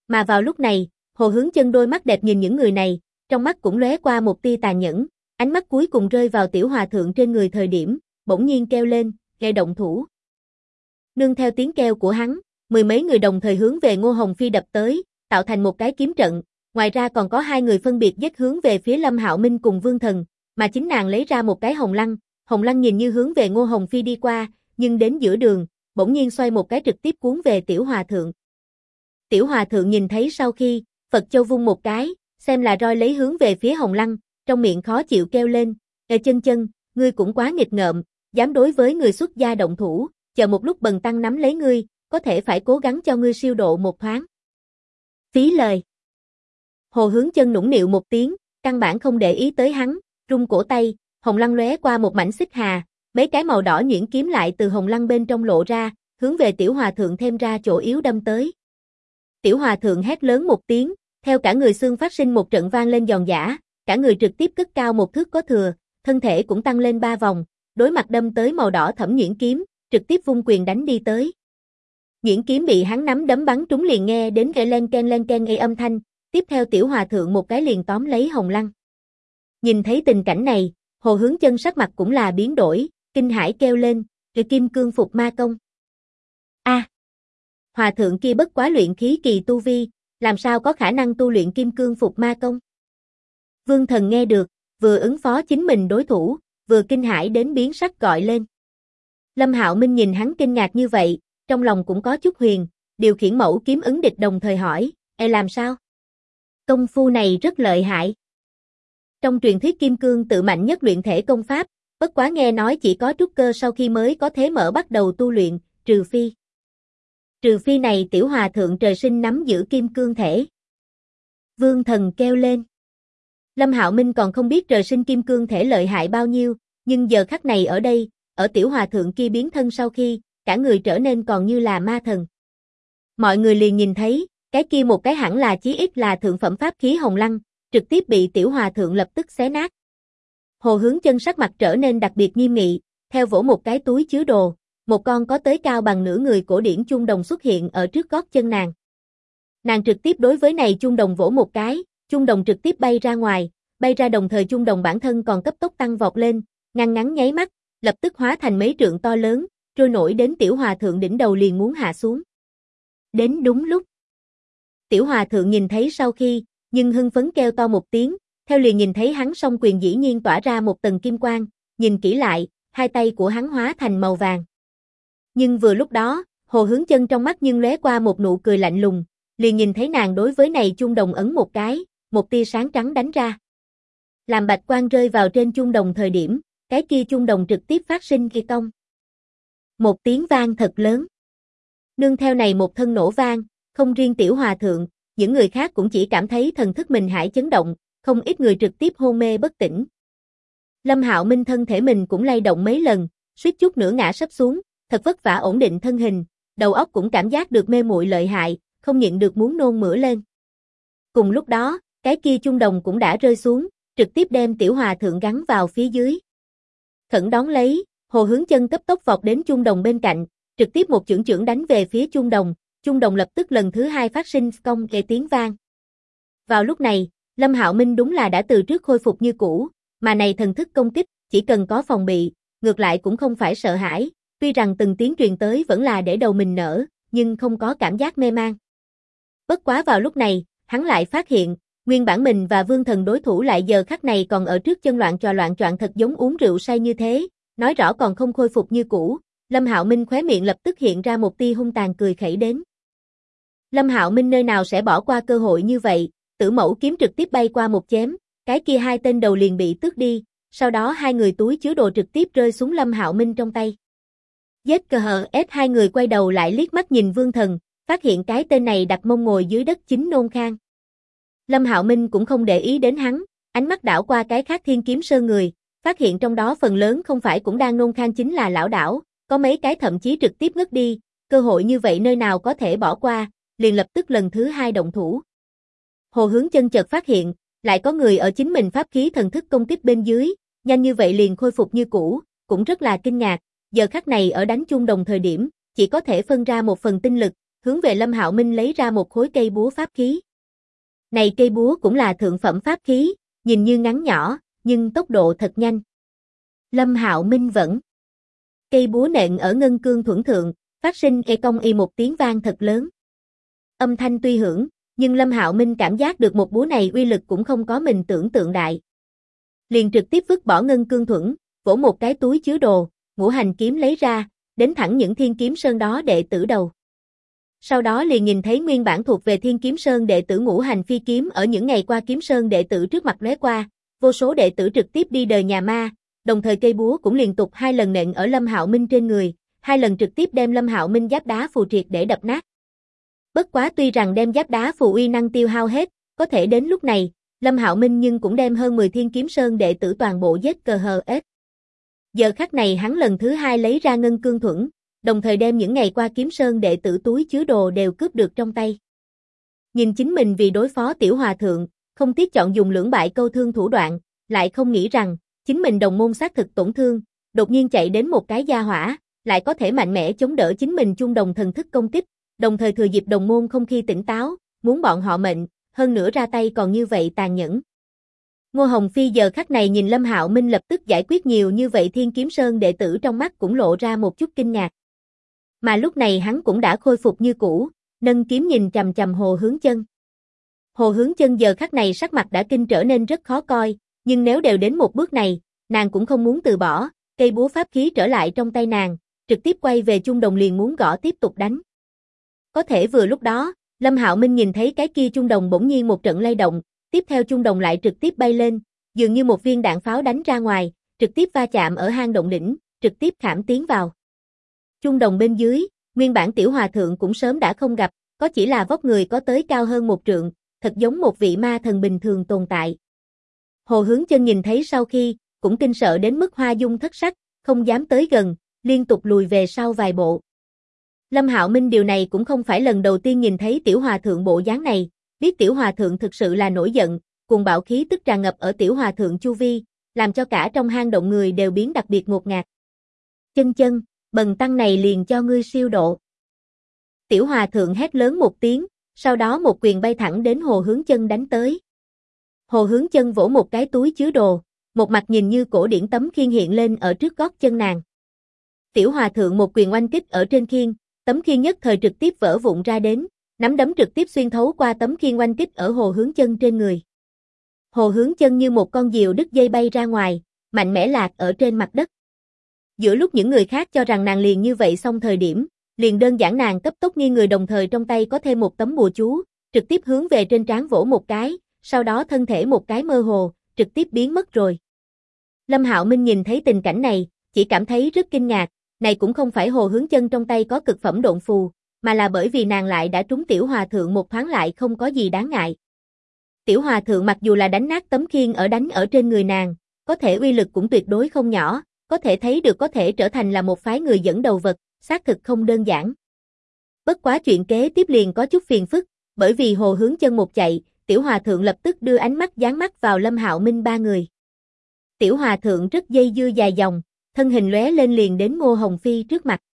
Mà vào lúc này, Hồ Hướng Chân đôi mắt đẹp nhìn những người này, trong mắt cũng lóe qua một tia tàn nhẫn, ánh mắt cuối cùng rơi vào tiểu hòa thượng trên người thời điểm, bỗng nhiên kêu lên, gây động thủ. Nương theo tiếng kêu của hắn, mười mấy người đồng thời hướng về Ngô Hồng Phi đập tới, tạo thành một cái kiếm trận, ngoài ra còn có hai người phân biệt giết hướng về phía Lâm Hạo Minh cùng Vương Thần, mà chính nàng lấy ra một cái hồng lăng nhìn như hướng về Ngô Hồng Phi đi qua, nhưng đến giữa đường, bỗng nhiên xoay một cái trực tiếp cuốn về tiểu hòa thượng. Tiểu hòa thượng nhìn thấy sau khi, Phật Châu vung một cái, xem là roi lấy hướng về phía hồng lăng, trong miệng khó chịu kêu lên, "Ê chân chân, ngươi cũng quá nghịch ngợm, dám đối với người xuất gia động thủ, chờ một lúc bần tăng nắm lấy ngươi, có thể phải cố gắng cho ngươi siêu độ một thoáng." Phí lời. Hồ Hướng Chân nũng nịu một tiếng, căn bản không để ý tới hắn, rung cổ tay, hồng lăng lóe qua một mảnh xích hà, mấy cái màu đỏ nhuyễn kiếm lại từ hồng lăng bên trong lộ ra, hướng về tiểu hòa thượng thêm ra chỗ yếu đâm tới. Tiểu hòa thượng hét lớn một tiếng, theo cả người xương phát sinh một trận vang lên giòn giã, cả người trực tiếp cất cao một thước có thừa, thân thể cũng tăng lên 3 vòng, đối mặt đâm tới màu đỏ thẫm nhuyễn kiếm, trực tiếp vung quyền đánh đi tới. Nhuyễn kiếm bị hắn nắm đấm bắn trúng liền nghe đến gây len ken gây âm thanh, tiếp theo tiểu hòa thượng một cái liền tóm lấy hồng lăng. Nhìn thấy tình cảnh này, Hồ Hướng Chân sắc mặt cũng là biến đổi, kinh hãi kêu lên, Kim Cương Phục Ma Công. A, hòa thượng kia bất quá luyện khí kỳ tu vi, làm sao có khả năng tu luyện Kim Cương Phục Ma Công? Vương Thần nghe được, vừa ứng phó chính mình đối thủ, vừa kinh hãi đến biến sắc gọi lên. Lâm Hạo Minh nhìn hắn kinh ngạc như vậy, trong lòng cũng có chút huyền, điều khiển mẫu kiếm ứng địch đồng thời hỏi, làm sao? Công phu này rất lợi hại. Trong truyền thuyết Kim Cương tự mạnh nhất luyện thể công pháp, bất quá nghe nói chỉ có trúc cơ sau khi mới có thế mở bắt đầu tu luyện, trừ phi này tiểu hòa thượng trời sinh nắm giữ kim cương thể. Vương Thần kêu lên. Lâm Hạo Minh còn không biết trời sinh kim cương thể lợi hại bao nhiêu, nhưng giờ khắc này ở đây, ở tiểu hòa thượng kia biến thân sau khi, cả người trở nên còn như là ma thần. Mọi người liền nhìn thấy, cái kia một cái hẳn là chí ít là thượng phẩm pháp khí hồng lăng, trực tiếp bị tiểu hòa thượng lập tức xé nát. Hồ Hướng Chân sắc mặt trở nên đặc biệt nghiêm nghị, theo vỗ một cái túi chứa đồ, một con có tới cao bằng nửa người cổ điển chuông đồng xuất hiện ở trước gót chân nàng. Nàng trực tiếp đối với này chuông đồng vỗ một cái, chuông đồng trực tiếp bay ra ngoài, bay ra đồng thời chuông đồng bản thân còn cấp tốc tăng vọt lên, ngắn nháy mắt, lập tức hóa thành mấy trượng to lớn, trôi nổi đến tiểu hòa thượng đỉnh đầu liền muốn hạ xuống. Đến đúng lúc. Tiểu hòa thượng nhìn thấy sau khi, nhưng hưng phấn kêu to một tiếng, theo liền nhìn thấy hắn song quyền dĩ nhiên tỏa ra một tầng kim quang, nhìn kỹ lại, hai tay của hắn hóa thành màu vàng. Nhưng vừa lúc đó, Hồ Hướng Chân trong mắt nhưng lóe qua một nụ cười lạnh lùng, liền nhìn thấy nàng đối với này chuông đồng ấn một cái, một tia sáng trắng đánh ra. Làm bạch quang rơi vào trên chuông đồng thời điểm, cái kia chuông đồng trực tiếp phát sinh kỳ công. Một tiếng vang thật lớn. Nương theo này một thân nổ vang, không riêng tiểu hòa thượng, những người khác cũng chỉ cảm thấy thần thức mình hải chấn động, không ít người trực tiếp hôn mê bất tỉnh. Lâm Hạo Minh thân thể mình cũng lay động mấy lần, suýt chút nữa ngã sấp xuống, thật vất vả ổn định thân hình, đầu óc cũng cảm giác được mê muội lợi hại, không nhịn được muốn nôn mửa lên. Cùng lúc đó, cái kia chuông đồng cũng đã rơi xuống, trực tiếp đem tiểu hòa thượng gắn vào phía dưới. Khẩn đón lấy, Hồ Hướng Chân cấp tốc vọt đến chuông đồng bên cạnh, trực tiếp một chưởng đánh về phía chuông đồng lập tức lần thứ hai phát sinh công kề tiếng vang. Vào lúc này, Lâm Hạo Minh đúng là đã từ trước khôi phục như cũ, mà này thần thức công kích, chỉ cần có phòng bị, ngược lại cũng không phải sợ hãi, tuy rằng từng tiếng truyền tới vẫn là để đầu mình nở, nhưng không có cảm giác mê man. Bất quá vào lúc này, hắn lại phát hiện, nguyên bản mình và Vương Thần đối thủ lại giờ khắc này còn ở trước chân loạn choạng thật giống uống rượu say như thế, nói rõ còn không khôi phục như cũ. Lâm Hạo Minh khóe miệng lập tức hiện ra một tia hung tàn cười khẩy đến. Lâm Hạo Minh nơi nào sẽ bỏ qua cơ hội như vậy, Tử Mẫu kiếm trực tiếp bay qua một chém, cái kia hai tên đầu liền bị tước đi, sau đó hai người túi chứa đồ trực tiếp rơi xuống Lâm Hạo Minh trong tay. Hai người quay đầu lại liếc mắt nhìn Vương Thần, phát hiện cái tên này đặt mông ngồi dưới đất chính nôn khan. Lâm Hạo Minh cũng không để ý đến hắn, ánh mắt đảo qua cái khác Thiên Kiếm Sơn người, phát hiện trong đó phần lớn không phải cũng đang nôn khan chính là lão đảo, có mấy cái thậm chí trực tiếp ngất đi, cơ hội như vậy nơi nào có thể bỏ qua, liền lập tức lần thứ hai động thủ. Hồ Hướng Chân chợt phát hiện, lại có người ở chính mình pháp khí thần thức công kích bên dưới, nhanh như vậy liền khôi phục như cũ, cũng rất là kinh ngạc, giờ khắc này ở đánh chung đồng thời điểm, chỉ có thể phân ra một phần tinh lực, hướng về Lâm Hạo Minh lấy ra một khối cây búa pháp khí. Này cây búa cũng là thượng phẩm pháp khí, nhìn như ngắn nhỏ, nhưng tốc độ thật nhanh. Lâm Hạo Minh vẫn. Cây búa nện ở ngân cương thuẫn thượng, phát sinh e cong y một tiếng vang thật lớn. Âm thanh tuy hưởng, nhưng Lâm Hạo Minh cảm giác được một búa này uy lực cũng không có mình tưởng tượng đại. Liền trực tiếp vứt bỏ ngân cương thuẫn, vỗ một cái túi chứa đồ, ngũ hành kiếm lấy ra, đến thẳng những Thiên Kiếm Sơn đó đệ tử đầu. Sau đó liền nhìn thấy nguyên bản thuộc về Thiên Kiếm Sơn đệ tử ngũ hành phi kiếm ở những ngày qua Kiếm Sơn đệ tử trước mặt lóe qua, vô số đệ tử trực tiếp đi đời nhà ma, đồng thời cây búa cũng liên tục 2 lần nện ở Lâm Hạo Minh trên người, 2 lần trực tiếp đem Lâm Hạo Minh giáp đá phù triệt để đập nát. Bất quá tuy rằng đem giáp đá phù uy năng tiêu hao hết, có thể đến lúc này, Lâm Hạo Minh nhưng cũng đem hơn 10 Thiên Kiếm Sơn đệ tử toàn bộ giết cờ hờ ết. Giờ khắc này hắn lần thứ 2 lấy ra ngân cương thuẫn, đồng thời đem những ngày qua Kiếm Sơn đệ tử túi chứa đồ đều cướp được trong tay. Nhìn chính mình vì đối phó tiểu hòa thượng, không tiếc chọn dùng lưỡng bại câu thương thủ đoạn, lại không nghĩ rằng, chính mình đồng môn xác thực tổn thương, đột nhiên chạy đến một cái gia hỏa, lại có thể mạnh mẽ chống đỡ chính mình chung đồng thần thức công kích, đồng thời thừa dịp đồng môn không khi tỉnh táo, muốn bọn họ mệnh, hơn nữa ra tay còn như vậy tàn nhẫn. Ngô Hồng Phi giờ khắc này nhìn Lâm Hạo Minh lập tức giải quyết nhiều như vậy Thiên Kiếm Sơn đệ tử trong mắt cũng lộ ra một chút kinh ngạc. Mà lúc này hắn cũng đã khôi phục như cũ, nâng kiếm nhìn chằm chằm Hồ Hướng Chân. Hồ Hướng Chân giờ khắc này sắc mặt đã kinh trở nên rất khó coi, nhưng nếu đều đến một bước này, nàng cũng không muốn từ bỏ, cây búa pháp khí trở lại trong tay nàng, trực tiếp quay về chung đồng liền muốn gõ tiếp tục đánh. Có thể vừa lúc đó, Lâm Hạo Minh nhìn thấy cái kia chung đồng bỗng nhiên một trận lay động, tiếp theo chung đồng lại trực tiếp bay lên, dường như một viên đạn pháo đánh ra ngoài, trực tiếp va chạm ở hang động đỉnh, trực tiếp khảm tiến vào. Chung đồng bên dưới, nguyên bản tiểu hòa thượng cũng sớm đã không gặp, có chỉ là vóc người có tới cao hơn 1 trượng, thật giống một vị ma thần bình thường tồn tại. Hồ Hướng Chân nhìn thấy sau khi, cũng kinh sợ đến mức hoa dung thất sắc, không dám tới gần, liên tục lùi về sau vài bộ. Lâm Hạo Minh điều này cũng không phải lần đầu tiên nhìn thấy tiểu hòa thượng bộ dáng này, biết tiểu hòa thượng thực sự là nổi giận, cuồng bạo khí tức tràn ngập ở tiểu hòa thượng chu vi, làm cho cả trong hang động người đều biến đặc biệt ngột ngạt. Chân chân, bần tăng này liền cho ngươi siêu độ. Tiểu hòa thượng hét lớn một tiếng, sau đó một quyền bay thẳng đến Hồ Hướng Chân đánh tới. Hồ Hướng Chân vỗ một cái túi chứa đồ, một mặt nhìn như cổ điển tấm khiên hiện lên ở trước gót chân nàng. Tiểu hòa thượng một quyền oanh kích ở trên khiên, tấm khiên nhất thời trực tiếp vỡ vụn ra đến, nắm đấm trực tiếp xuyên thấu qua tấm khiên oanh kích ở Hồ Hướng Chân trên người. Hồ Hướng Chân như một con diều đứt dây bay ra ngoài, mạnh mẽ lạc ở trên mặt đất. Giữa lúc những người khác cho rằng nàng liền như vậy xong thời điểm, liền đơn giản nàng cấp tốc nghiêng người đồng thời trong tay có thêm một tấm bùa chú, trực tiếp hướng về trên trán vỗ một cái, sau đó thân thể một cái mơ hồ, trực tiếp biến mất rồi. Lâm Hạo Minh nhìn thấy tình cảnh này, chỉ cảm thấy rất kinh ngạc, này cũng không phải Hồ Hướng Chân trong tay có cực phẩm độn phù, mà là bởi vì nàng lại đã trúng tiểu hòa thượng một thoáng lại không có gì đáng ngại. Tiểu hòa thượng mặc dù là đánh nát tấm khiên đánh ở trên người nàng, có thể uy lực cũng tuyệt đối không nhỏ, có thể thấy được có thể trở thành là một phái người dẫn đầu vật, xác thực không đơn giản. Bất quá chuyện kế tiếp liền có chút phiền phức, bởi vì Hồ Hướng Chân một chạy, tiểu hòa thượng lập tức đưa ánh mắt dán mắt vào Lâm Hạo Minh ba người. Tiểu hòa thượng rất dây dưa dài dòng, thân hình lóe lên liền đến Ngô Hồng Phi trước mặt.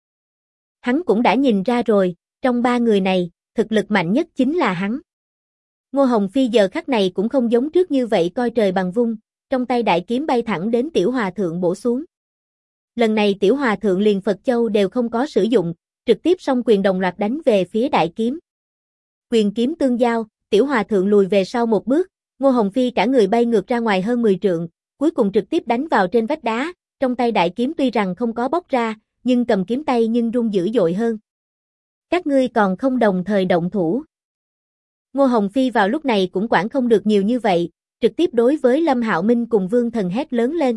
Hắn cũng đã nhìn ra rồi, trong ba người này, thực lực mạnh nhất chính là hắn. Ngô Hồng Phi giờ khắc này cũng không giống trước như vậy coi trời bằng vung, trong tay đại kiếm bay thẳng đến tiểu hòa thượng bổ xuống. Lần này tiểu hòa thượng liền Phật Châu đều không có sử dụng, trực tiếp song quyền đồng loạt đánh về phía đại kiếm. Quyền kiếm tương giao, tiểu hòa thượng lùi về sau một bước, Ngô Hồng Phi cả người bay ngược ra ngoài hơn 10 trượng, cuối cùng trực tiếp đánh vào trên vách đá, trong tay đại kiếm tuy rằng không có bóc ra, nhưng cầm kiếm tay nhưng rung dữ dội hơn. Các ngươi còn không đồng thời động thủ. Ngô Hồng Phi vào lúc này cũng quản không được nhiều như vậy, trực tiếp đối với Lâm Hạo Minh cùng Vương Thần hét lớn lên.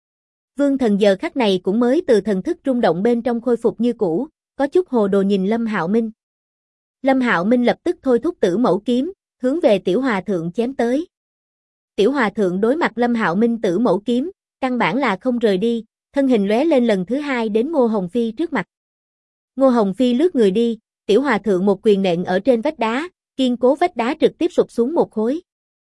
Vương Thần giờ khắc này cũng mới từ thần thức rung động bên trong khôi phục như cũ, có chút hồ đồ nhìn Lâm Hạo Minh. Lâm Hạo Minh lập tức thôi thúc Tử Mẫu kiếm, hướng về tiểu hòa thượng chém tới. Tiểu hòa thượng đối mặt Lâm Hạo Minh Tử Mẫu kiếm, căn bản là không rời đi, thân hình lóe lên lần thứ 2 đến Ngô Hồng Phi trước mặt. Ngô Hồng Phi lướt người đi, tiểu hòa thượng một quyền nện ở trên vách đá, kiên cố vách đá trực tiếp sụp xuống một khối.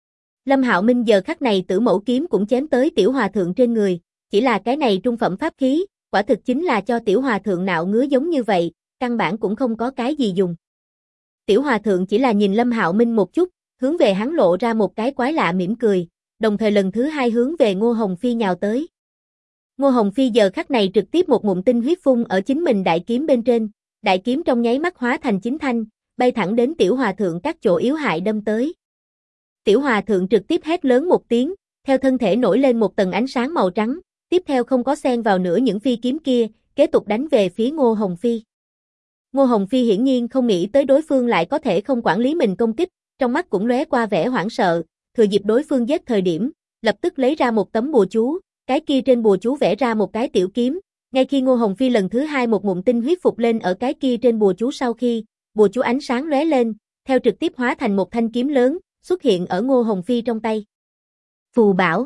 Lâm Hạo Minh giờ khắc này Tử Mẫu kiếm cũng chém tới tiểu hòa thượng trên người, chỉ là cái này trung phẩm pháp khí, quả thực chính là cho tiểu hòa thượng nạo ngứa giống như vậy, căn bản cũng không có cái gì dùng. Tiểu Hòa Thượng chỉ là nhìn Lâm Hạo Minh một chút, hướng về hắn lộ ra một cái quái lạ mỉm cười, đồng thời lần thứ hai hướng về Ngô Hồng Phi nhào tới. Ngô Hồng Phi giờ khắc này trực tiếp một ngụm tinh huyết phun ở chính mình đại kiếm bên trên, đại kiếm trong nháy mắt hóa thành chín thanh, bay thẳng đến Tiểu Hòa Thượng các chỗ yếu hại đâm tới. Tiểu Hòa Thượng trực tiếp hét lớn một tiếng, theo thân thể nổi lên một tầng ánh sáng màu trắng, tiếp theo không có xen vào nữa những phi kiếm kia, kế tục đánh về phía Ngô Hồng Phi. Ngô Hồng Phi hiển nhiên không nghĩ tới đối phương lại có thể không quản lý mình công kích, trong mắt cũng lóe qua vẻ hoảng sợ, thừa dịp đối phương giết thời điểm, lập tức lấy ra một tấm bùa chú, cái kia trên bùa chú vẽ ra một cái tiểu kiếm, ngay khi Ngô Hồng Phi lần thứ hai một ngụm tinh huyết phục lên ở cái kia trên bùa chú sau khi, bùa chú ánh sáng lóe lên, theo trực tiếp hóa thành một thanh kiếm lớn, xuất hiện ở Ngô Hồng Phi trong tay. Phù bảo.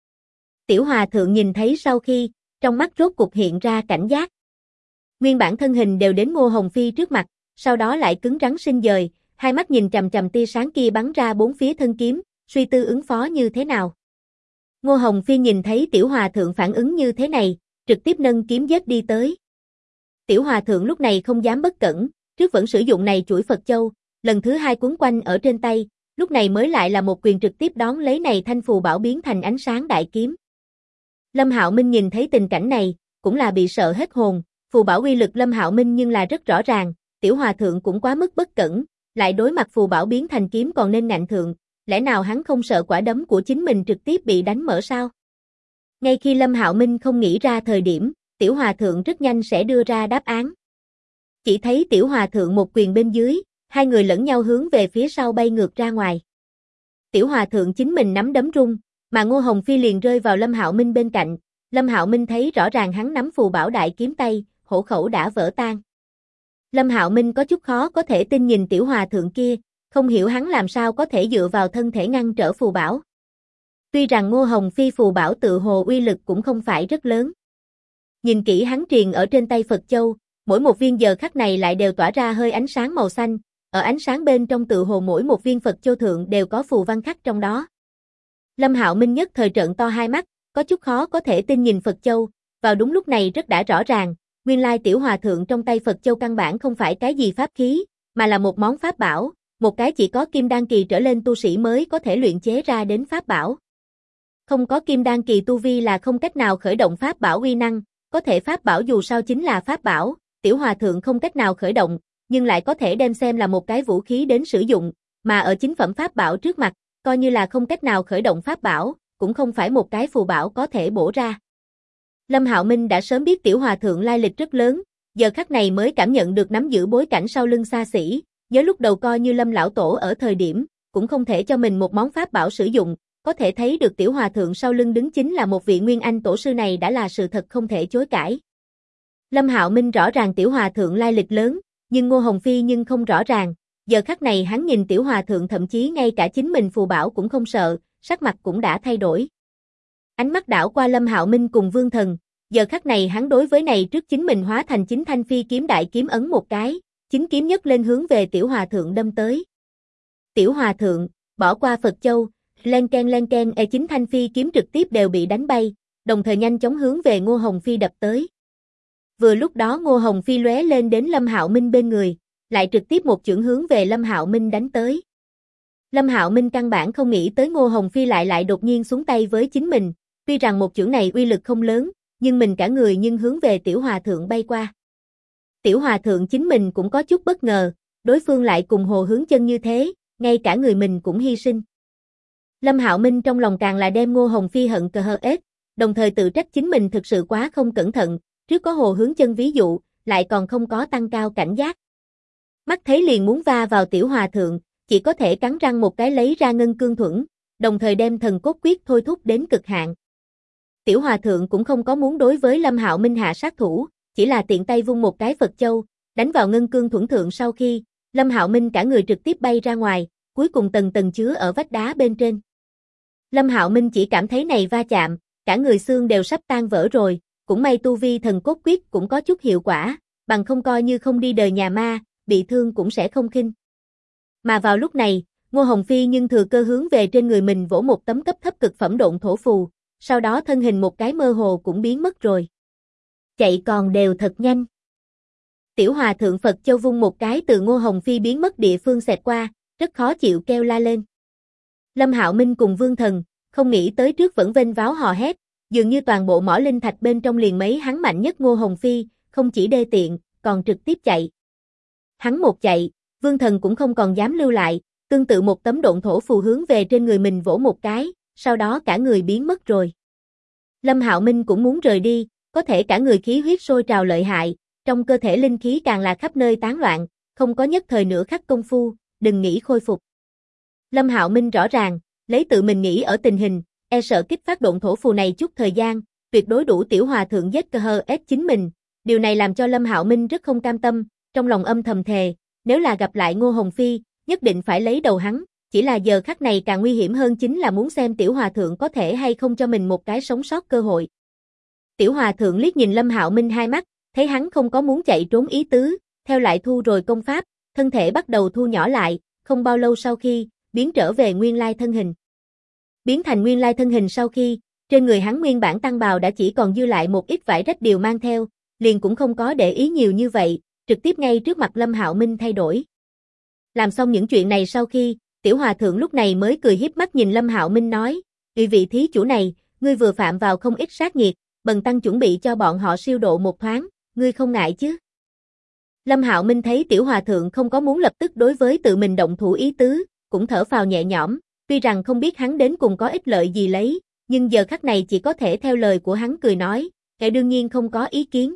Tiểu Hòa Thượng nhìn thấy sau khi, trong mắt rốt cục hiện ra cảnh giác. Nguyên bản thân hình đều đến Ngô Hồng Phi trước mặt, sau đó lại cứng rắn sinh dời, hai mắt nhìn chằm chằm tia sáng kia bắn ra bốn phía thân kiếm, suy tư ứng phó như thế nào. Ngô Hồng Phi nhìn thấy Tiểu Hòa Thượng phản ứng như thế này, trực tiếp nâng kiếm giết đi tới. Tiểu Hòa Thượng lúc này không dám bất cẩn, trước vẫn sử dụng này chuỗi Phật Châu, lần thứ hai quấn quanh ở trên tay, lúc này mới lại là một quyền trực tiếp đón lấy này thanh phù bảo biến thành ánh sáng đại kiếm. Lâm Hạo Minh nhìn thấy tình cảnh này, cũng là bị sợ hết hồn, phù bảo uy lực Lâm Hạo Minh nhưng là rất rõ ràng, Tiểu Hòa Thượng cũng quá mức bất cẩn, lại đối mặt phù bảo biến thành kiếm còn nên ngạnh thượng, lẽ nào hắn không sợ quả đấm của chính mình trực tiếp bị đánh mở sao? Ngay khi Lâm Hạo Minh không nghĩ ra thời điểm, Tiểu Hòa Thượng rất nhanh sẽ đưa ra đáp án. Chỉ thấy Tiểu Hòa Thượng một quyền bên dưới, hai người lẫn nhau hướng về phía sau bay ngược ra ngoài. Tiểu Hòa Thượng chính mình nắm đấm rung, mà Ngô Hồng Phi liền rơi vào Lâm Hạo Minh bên cạnh. Lâm Hạo Minh thấy rõ ràng hắn nắm phù bảo đại kiếm tay, hổ khẩu đã vỡ tan. Lâm Hạo Minh có chút khó có thể tin nhìn Tiểu Hòa Thượng kia, không hiểu hắn làm sao có thể dựa vào thân thể ngăn trở phù bảo. Tuy rằng Ngô Hồng Phi phù bảo tự hồ uy lực cũng không phải rất lớn. Nhìn kỹ hắn triền ở trên tay Phật Châu, mỗi một viên giờ khắc này lại đều tỏa ra hơi ánh sáng màu xanh, ở ánh sáng bên trong tự hồ mỗi một viên Phật Châu thượng đều có phù văn khắc trong đó. Lâm Hạo Minh nhất thời trợn to hai mắt, có chút khó có thể tin nhìn Phật Châu, vào đúng lúc này rất đã rõ ràng, nguyên lai Tiểu Hòa Thượng trong tay Phật Châu căn bản không phải cái gì pháp khí, mà là một món pháp bảo, một cái chỉ có kim đan kỳ trở lên tu sĩ mới có thể luyện chế ra đến pháp bảo. Không có kim đan kỳ tu vi là không cách nào khởi động pháp bảo uy năng, có thể pháp bảo dù sao chính là pháp bảo, Tiểu Hòa Thượng không cách nào khởi động, nhưng lại có thể đem xem là một cái vũ khí đến sử dụng, mà ở chính phẩm pháp bảo trước mặt, coi như là không cách nào khởi động pháp bảo, cũng không phải một cái phù bảo có thể bổ ra. Lâm Hạo Minh đã sớm biết Tiểu Hòa Thượng lai lịch rất lớn, giờ khắc này mới cảm nhận được nắm giữ bối cảnh sau lưng xa xỉ, nhớ lúc đầu coi như Lâm lão tổ ở thời điểm, cũng không thể cho mình một món pháp bảo sử dụng, có thể thấy được Tiểu Hòa Thượng sau lưng đứng chính là một vị Nguyên Anh tổ sư này đã là sự thật không thể chối cãi. Lâm Hạo Minh rõ ràng Tiểu Hòa Thượng lai lịch lớn, nhưng Ngô Hồng Phi nhưng không rõ ràng, giờ khắc này hắn nhìn Tiểu Hòa Thượng thậm chí ngay cả chính mình phù bảo cũng không sợ, sắc mặt cũng đã thay đổi. Ánh mắt đảo qua Lâm Hạo Minh cùng Vương Thần, giờ khắc này hắn đối với này trước chính mình hóa thành chính thanh phi kiếm đại kiếm ấn một cái, chính kiếm nhấc lên hướng về Tiểu Hòa Thượng đâm tới. Tiểu Hòa Thượng, bỏ qua Phật Châu, len ken chính thanh phi kiếm trực tiếp đều bị đánh bay, đồng thời nhanh chóng hướng về Ngô Hồng Phi đập tới. Vừa lúc đó Ngô Hồng Phi lóe lên đến Lâm Hạo Minh bên người, lại trực tiếp một chưởng hướng về Lâm Hạo Minh đánh tới. Lâm Hạo Minh căn bản không nghĩ tới Ngô Hồng Phi lại đột nhiên xuống tay với chính mình, tuy rằng một chưởng này uy lực không lớn, nhưng mình cả người nhưng hướng về Tiểu Hòa Thượng bay qua. Tiểu Hòa Thượng chính mình cũng có chút bất ngờ, đối phương lại cùng hồ hướng chân như thế, ngay cả người mình cũng hy sinh. Lâm Hạo Minh trong lòng càng là đem Ngô Hồng Phi hận cờ hờ ết, đồng thời tự trách chính mình thực sự quá không cẩn thận, trước có hồ hướng chân ví dụ, lại còn không có tăng cao cảnh giác. Mắt thấy liền muốn va vào Tiểu Hòa Thượng, chỉ có thể cắn răng một cái lấy ra ngân cương thuẫn, đồng thời đem thần cốt quyết thôi thúc đến cực hạn. Tiểu Hòa Thượng cũng không có muốn đối với Lâm Hạo Minh hạ sát thủ, chỉ là tiện tay vung một cái Phật Châu, đánh vào ngân cương thuẫn thượng sau khi, Lâm Hạo Minh cả người trực tiếp bay ra ngoài, cuối cùng tầng tầng chứa ở vách đá bên trên. Lâm Hạo Minh chỉ cảm thấy này va chạm, cả người xương đều sắp tan vỡ rồi, cũng may tu vi thần cốt quyết cũng có chút hiệu quả, bằng không coi như không đi đời nhà ma, bị thương cũng sẽ không khinh. Mà vào lúc này, Ngô Hồng Phi nhưng thừa cơ hướng về trên người mình vỗ một tấm cấp thấp cực phẩm độn thổ phù, sau đó thân hình một cái mơ hồ cũng biến mất rồi. Chạy còn đều thật nhanh. Tiểu hòa thượng Phật Châu vung một cái từ Ngô Hồng Phi biến mất địa phương xẹt qua, rất khó chịu kêu la lên. Lâm Hạo Minh cùng Vương Thần, không nghĩ tới trước vẫn vênh váo hò hét, dường như toàn bộ mỏ linh thạch bên trong liền mấy hắn mạnh nhất Ngô Hồng Phi, không chỉ đê tiện, còn trực tiếp chạy. Hắn một chạy, Vương Thần cũng không còn dám lưu lại, tương tự một tấm độn thổ phù hướng về trên người mình vỗ một cái, sau đó cả người biến mất rồi. Lâm Hạo Minh cũng muốn rời đi, có thể cả người khí huyết sôi trào lợi hại, trong cơ thể linh khí càng là khắp nơi tán loạn, không có nhất thời nửa khắc công phu, đừng nghĩ khôi phục. Lâm Hạo Minh rõ ràng, lấy tự mình nghĩ ở tình hình, e sợ kích phát độn thổ phù này chút thời gian, tuyệt đối đủ tiểu hòa thượng giết cơ hờ ép chính mình. Điều này làm cho Lâm Hạo Minh rất không cam tâm, trong lòng âm thầm thề, nếu là gặp lại Ngô Hồng Phi, nhất định phải lấy đầu hắn, chỉ là giờ khắc này càng nguy hiểm hơn chính là muốn xem tiểu hòa thượng có thể hay không cho mình một cái sống sót cơ hội. Tiểu hòa thượng liếc nhìn Lâm Hạo Minh hai mắt, thấy hắn không có muốn chạy trốn ý tứ, theo lại thu rồi công pháp, thân thể bắt đầu thu nhỏ lại, không bao lâu sau khi, biến trở về nguyên lai thân hình. Biến thành nguyên lai thân hình sau khi, trên người hắn nguyên bản tăng bào đã chỉ còn dư lại một ít vải rách điều mang theo, liền cũng không có để ý nhiều như vậy, trực tiếp ngay trước mặt Lâm Hạo Minh thay đổi. Làm xong những chuyện này sau khi, tiểu hòa thượng lúc này mới cười hiếp mắt nhìn Lâm Hạo Minh nói, vị thí chủ này, ngươi vừa phạm vào không ít sát nghiệt, bần tăng chuẩn bị cho bọn họ siêu độ một thoáng, ngươi không ngại chứ? Lâm Hạo Minh thấy tiểu hòa thượng không có muốn lập tức đối với tự mình động thủ ý tứ, cũng thở phào nhẹ nhõm, tuy rằng không biết hắn đến cùng có ích lợi gì lấy, nhưng giờ khắc này chỉ có thể theo lời của hắn cười nói, kẻ đương nhiên không có ý kiến.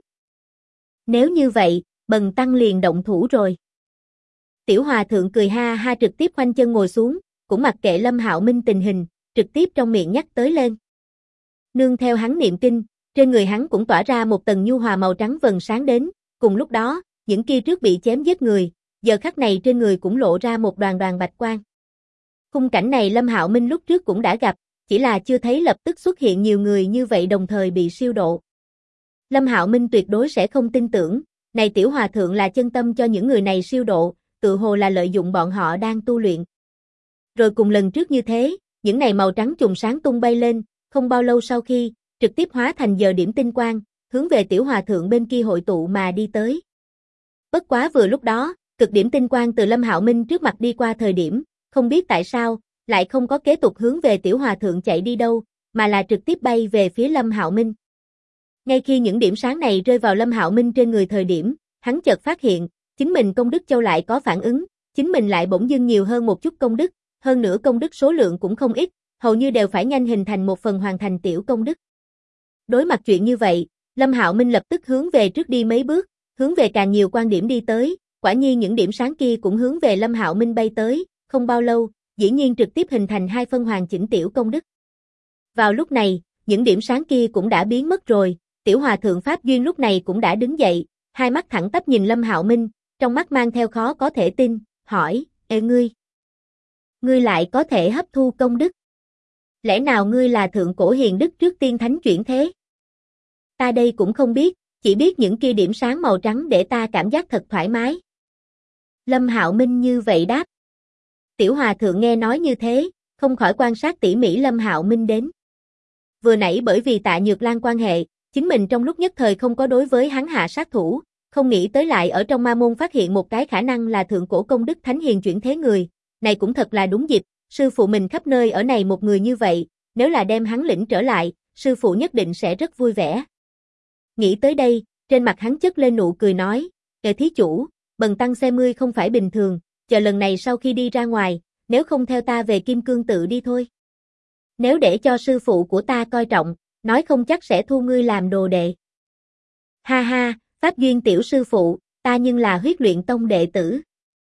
Nếu như vậy, bần tăng liền động thủ rồi. Tiểu hòa thượng cười ha ha trực tiếp khoanh chân ngồi xuống, cũng mặc kệ Lâm Hạo Minh tình hình, trực tiếp trong miệng nhắc tới lên. Nương theo hắn niệm kinh, trên người hắn cũng tỏa ra một tầng nhu hòa màu trắng vầng sáng đến, cùng lúc đó, những kia trước bị chém giết người, giờ khắc này trên người cũng lộ ra một đoàn đoàn bạch quang. Khung cảnh này Lâm Hạo Minh lúc trước cũng đã gặp, chỉ là chưa thấy lập tức xuất hiện nhiều người như vậy đồng thời bị siêu độ. Lâm Hạo Minh tuyệt đối sẽ không tin tưởng, này tiểu hòa thượng là chân tâm cho những người này siêu độ, tự hồ là lợi dụng bọn họ đang tu luyện. Rồi cùng lần trước như thế, những này màu trắng chùm sáng tung bay lên, không bao lâu sau khi, trực tiếp hóa thành giờ điểm tinh quang, hướng về tiểu hòa thượng bên kia hội tụ mà đi tới. Bất quá vừa lúc đó, cực điểm tinh quang từ Lâm Hạo Minh trước mặt đi qua thời điểm, không biết tại sao, lại không có kế tục hướng về tiểu hòa thượng chạy đi đâu, mà là trực tiếp bay về phía Lâm Hạo Minh. Ngay khi những điểm sáng này rơi vào Lâm Hạo Minh trên người thời điểm, hắn chợt phát hiện, chính mình công đức châu lại có phản ứng, chính mình lại bỗng dưng nhiều hơn một chút công đức, hơn nữa công đức số lượng cũng không ít, hầu như đều phải nhanh hình thành một phần hoàn thành tiểu công đức. Đối mặt chuyện như vậy, Lâm Hạo Minh lập tức hướng về trước đi mấy bước, hướng về càng nhiều quan điểm đi tới, quả nhiên những điểm sáng kia cũng hướng về Lâm Hạo Minh bay tới, không bao lâu, dĩ nhiên trực tiếp hình thành hai phân hoàn chỉnh tiểu công đức. Vào lúc này, những điểm sáng kia cũng đã biến mất rồi, tiểu hòa thượng Pháp Duyên lúc này cũng đã đứng dậy, hai mắt thẳng tắp nhìn Lâm Hạo Minh, trong mắt mang theo khó có thể tin, hỏi, ê ngươi lại có thể hấp thu công đức? Lẽ nào ngươi là thượng cổ hiền đức trước tiên thánh chuyển thế? Ta đây cũng không biết, chỉ biết những kia điểm sáng màu trắng để ta cảm giác thật thoải mái. Lâm Hạo Minh như vậy đáp. Tiểu hòa thượng nghe nói như thế, không khỏi quan sát tỉ mỉ Lâm Hạo Minh đến. Vừa nãy bởi vì Tạ Nhược Lan quan hệ, chính mình trong lúc nhất thời không có đối với hắn hạ sát thủ, không nghĩ tới lại ở trong ma môn phát hiện một cái khả năng là thượng cổ công đức thánh hiền chuyển thế người, này cũng thật là đúng dịp, sư phụ mình khắp nơi ở này một người như vậy, nếu là đem hắn lĩnh trở lại, sư phụ nhất định sẽ rất vui vẻ. Nghĩ tới đây, trên mặt hắn chất lên nụ cười nói, thí chủ, bần tăng xem ngươi không phải bình thường, chờ lần này sau khi đi ra ngoài, nếu không theo ta về Kim Cương tự đi thôi. Nếu để cho sư phụ của ta coi trọng, nói không chắc sẽ thu ngươi làm đồ đệ. Ha ha, Pháp Duyên tiểu sư phụ, ta nhưng là Huyết Luyện Tông đệ tử.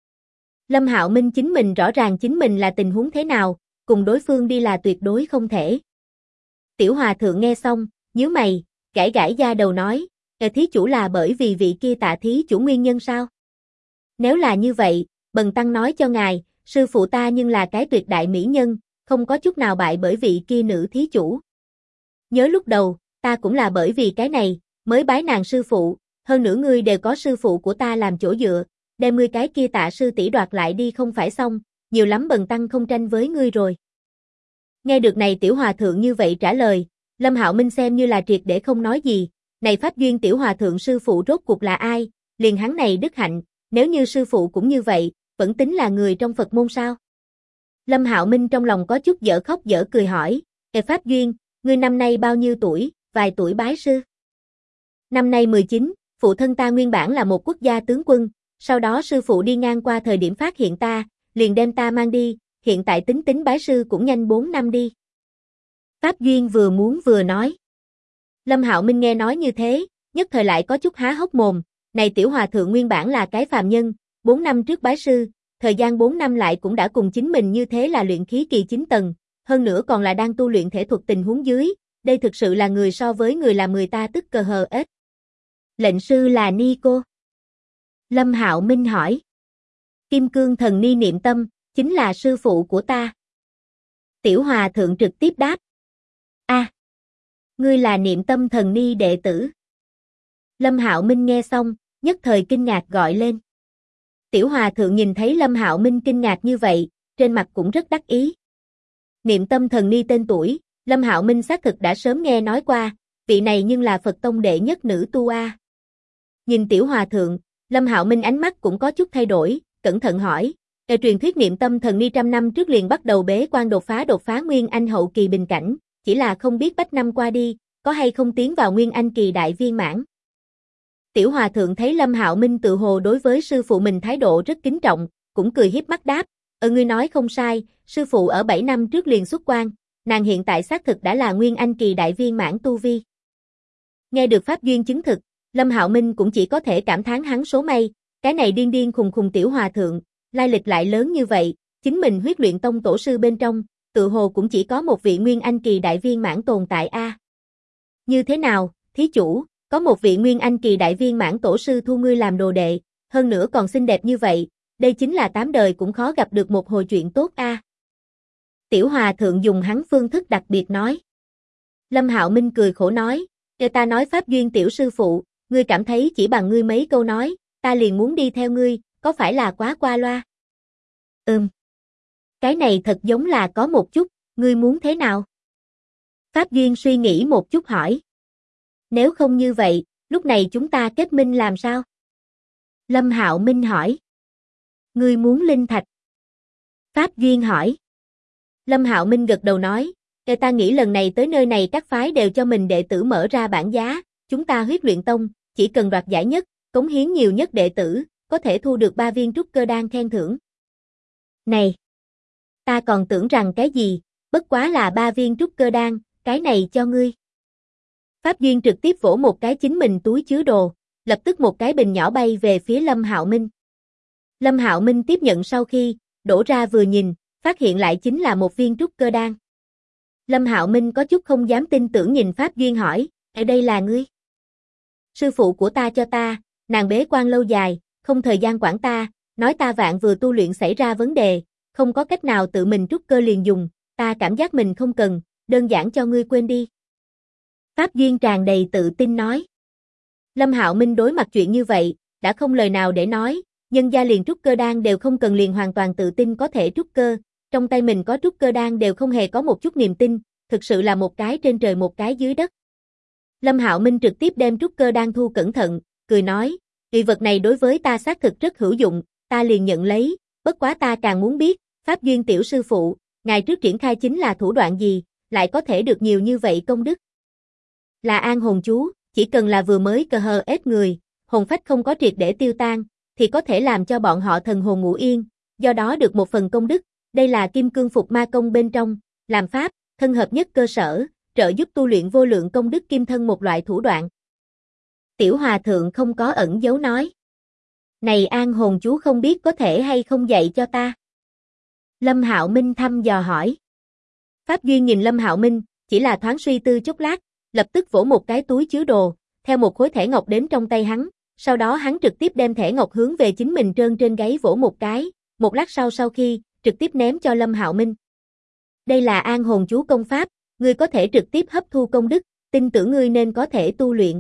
Lâm Hạo Minh chính mình rõ ràng chính mình là tình huống thế nào, cùng đối phương đi là tuyệt đối không thể. Tiểu hòa thượng nghe xong, nhíu mày, gãi gãi da đầu nói, thí chủ là bởi vì vị kia Tạ thí chủ nguyên nhân sao? Nếu là như vậy, bần tăng nói cho ngài, sư phụ ta nhưng là cái tuyệt đại mỹ nhân, không có chút nào bại bởi vị kia nữ thí chủ. Nhớ lúc đầu, ta cũng là bởi vì cái này, mới bái nàng sư phụ, hơn nữa ngươi đều có sư phụ của ta làm chỗ dựa, đem ngươi cái kia Tạ sư tỷ đoạt lại đi không phải xong, nhiều lắm bần tăng không tranh với ngươi rồi. Nghe được này tiểu hòa thượng như vậy trả lời, Lâm Hạo Minh xem như là triệt để không nói gì, này Pháp Duyên tiểu hòa thượng sư phụ rốt cuộc là ai, liền hắn này đức hạnh, nếu như sư phụ cũng như vậy, vẫn tính là người trong Phật môn sao? Lâm Hạo Minh trong lòng có chút dở khóc dở cười hỏi, Pháp Duyên, ngươi năm nay bao nhiêu tuổi, vài tuổi bái sư? Năm nay 19, phụ thân ta nguyên bản là một quốc gia tướng quân, sau đó sư phụ đi ngang qua thời điểm phát hiện ta, liền đem ta mang đi, hiện tại tính bái sư cũng nhanh 4 năm đi. Pháp Duyên vừa muốn vừa nói. Lâm Hạo Minh nghe nói như thế, nhất thời lại có chút há hốc mồm, này tiểu hòa thượng nguyên bản là cái phàm nhân, 4 năm trước bái sư, thời gian 4 năm lại cũng đã cùng chính mình như thế là luyện khí kỳ 9 tầng, hơn nữa còn là đang tu luyện thể thuật tình huống dưới, đây thực sự là người so với người làm người ta tức cờ hờ ết. Lệnh sư là Ni cô. Lâm Hạo Minh hỏi. Kim Cương Thần Ni Niệm Tâm, chính là sư phụ của ta. Tiểu hòa thượng trực tiếp đáp. Ngươi là Niệm Tâm Thần Ni đệ tử. Lâm Hạo Minh nghe xong, nhất thời kinh ngạc gọi lên. Tiểu hòa thượng nhìn thấy Lâm Hạo Minh kinh ngạc như vậy, trên mặt cũng rất đắc ý. Niệm Tâm Thần Ni tên tuổi, Lâm Hạo Minh xác thực đã sớm nghe nói qua, vị này nhưng là Phật tông đệ nhất nữ tu a. Nhìn tiểu hòa thượng, Lâm Hạo Minh ánh mắt cũng có chút thay đổi, cẩn thận hỏi, truyền thuyết Niệm Tâm Thần Ni trăm năm trước liền bắt đầu bế quan đột phá Nguyên Anh hậu kỳ bình cảnh, chỉ là không biết bách năm qua đi, có hay không tiến vào Nguyên Anh kỳ đại viên mãn. Tiểu hòa thượng thấy Lâm Hạo Minh tự hồ đối với sư phụ mình thái độ rất kính trọng, cũng cười hiếp mắt đáp, ngươi nói không sai, sư phụ ở 7 năm trước liền xuất quan, nàng hiện tại xác thực đã là Nguyên Anh kỳ đại viên mãn tu vi. Nghe được pháp duyên chứng thực, Lâm Hạo Minh cũng chỉ có thể cảm thán hắn số may, cái này điên khùng tiểu hòa thượng, lai lịch lại lớn như vậy, chính mình huyết luyện tông tổ sư bên trong, tự hồ cũng chỉ có một vị Nguyên Anh kỳ đại viên mãn tồn tại a. Như thế nào, thí chủ, có một vị Nguyên Anh kỳ đại viên mãn tổ sư thu ngươi làm đồ đệ, hơn nữa còn xinh đẹp như vậy, đây chính là 8 đời cũng khó gặp được một hồi chuyện tốt a. Tiểu hòa thượng dùng hắn phương thức đặc biệt nói. Lâm Hạo Minh cười khổ nói, ta nói pháp duyên tiểu sư phụ, ngươi cảm thấy chỉ bằng ngươi mấy câu nói, ta liền muốn đi theo ngươi, có phải là quá qua loa? Cái này thật giống là có một chút, ngươi muốn thế nào? Pháp Duyên suy nghĩ một chút hỏi. Nếu không như vậy, lúc này chúng ta kết minh làm sao? Lâm Hạo Minh hỏi. Ngươi muốn linh thạch? Pháp Duyên hỏi. Lâm Hạo Minh gật đầu nói, ta nghĩ lần này tới nơi này các phái đều cho mình đệ tử mở ra bảng giá, chúng ta huyết luyện tông, chỉ cần đoạt giải nhất, cống hiến nhiều nhất đệ tử, có thể thu được 3 viên trúc cơ đan khen thưởng. Này! Ta còn tưởng rằng cái gì, bất quá là 3 viên trúc cơ đan, cái này cho ngươi. Pháp Duyên trực tiếp vỗ một cái chính mình túi chứa đồ, lập tức một cái bình nhỏ bay về phía Lâm Hạo Minh. Lâm Hạo Minh tiếp nhận sau khi, đổ ra vừa nhìn, phát hiện lại chính là một viên trúc cơ đan. Lâm Hạo Minh có chút không dám tin tưởng nhìn Pháp Duyên hỏi, ở đây là ngươi? Sư phụ của ta cho ta, nàng bế quan lâu dài, không thời gian quản ta, nói ta vạn vừa tu luyện xảy ra vấn đề, không có cách nào tự mình trúc cơ liền dùng, ta cảm giác mình không cần, đơn giản cho ngươi quên đi. Pháp Duyên tràn đầy tự tin nói. Lâm Hạo Minh đối mặt chuyện như vậy, đã không lời nào để nói, nhân gia liền trúc cơ đan đều không cần liền hoàn toàn tự tin có thể trúc cơ, trong tay mình có trúc cơ đan đều không hề có một chút niềm tin, thực sự là một cái trên trời một cái dưới đất. Lâm Hạo Minh trực tiếp đem trúc cơ đan thu cẩn thận, cười nói, vị vật này đối với ta xác thực rất hữu dụng, ta liền nhận lấy, bất quá ta càng muốn biết, Pháp Duyên tiểu sư phụ, ngài trước triển khai chính là thủ đoạn gì, lại có thể được nhiều như vậy công đức. Là an hồn chú, chỉ cần là vừa mới cờ hờ ết người, hồn phách không có triệt để tiêu tan, thì có thể làm cho bọn họ thần hồn ngủ yên, do đó được một phần công đức, đây là kim cương phục ma công bên trong, làm pháp, thân hợp nhất cơ sở, trợ giúp tu luyện vô lượng công đức kim thân một loại thủ đoạn. Tiểu hòa thượng không có ẩn giấu nói. Này an hồn chú không biết có thể hay không dạy cho ta? Lâm Hạo Minh thăm dò hỏi. Pháp Duyên nhìn Lâm Hạo Minh, chỉ là thoáng suy tư chốc lát, lập tức vỗ một cái túi chứa đồ, theo một khối thẻ ngọc đến trong tay hắn, sau đó hắn trực tiếp đem thẻ ngọc hướng về chính mình trơn trên gáy vỗ một cái, một lát sau khi, trực tiếp ném cho Lâm Hạo Minh. Đây là an hồn chú công pháp, ngươi có thể trực tiếp hấp thu công đức, tin tưởng ngươi nên có thể tu luyện.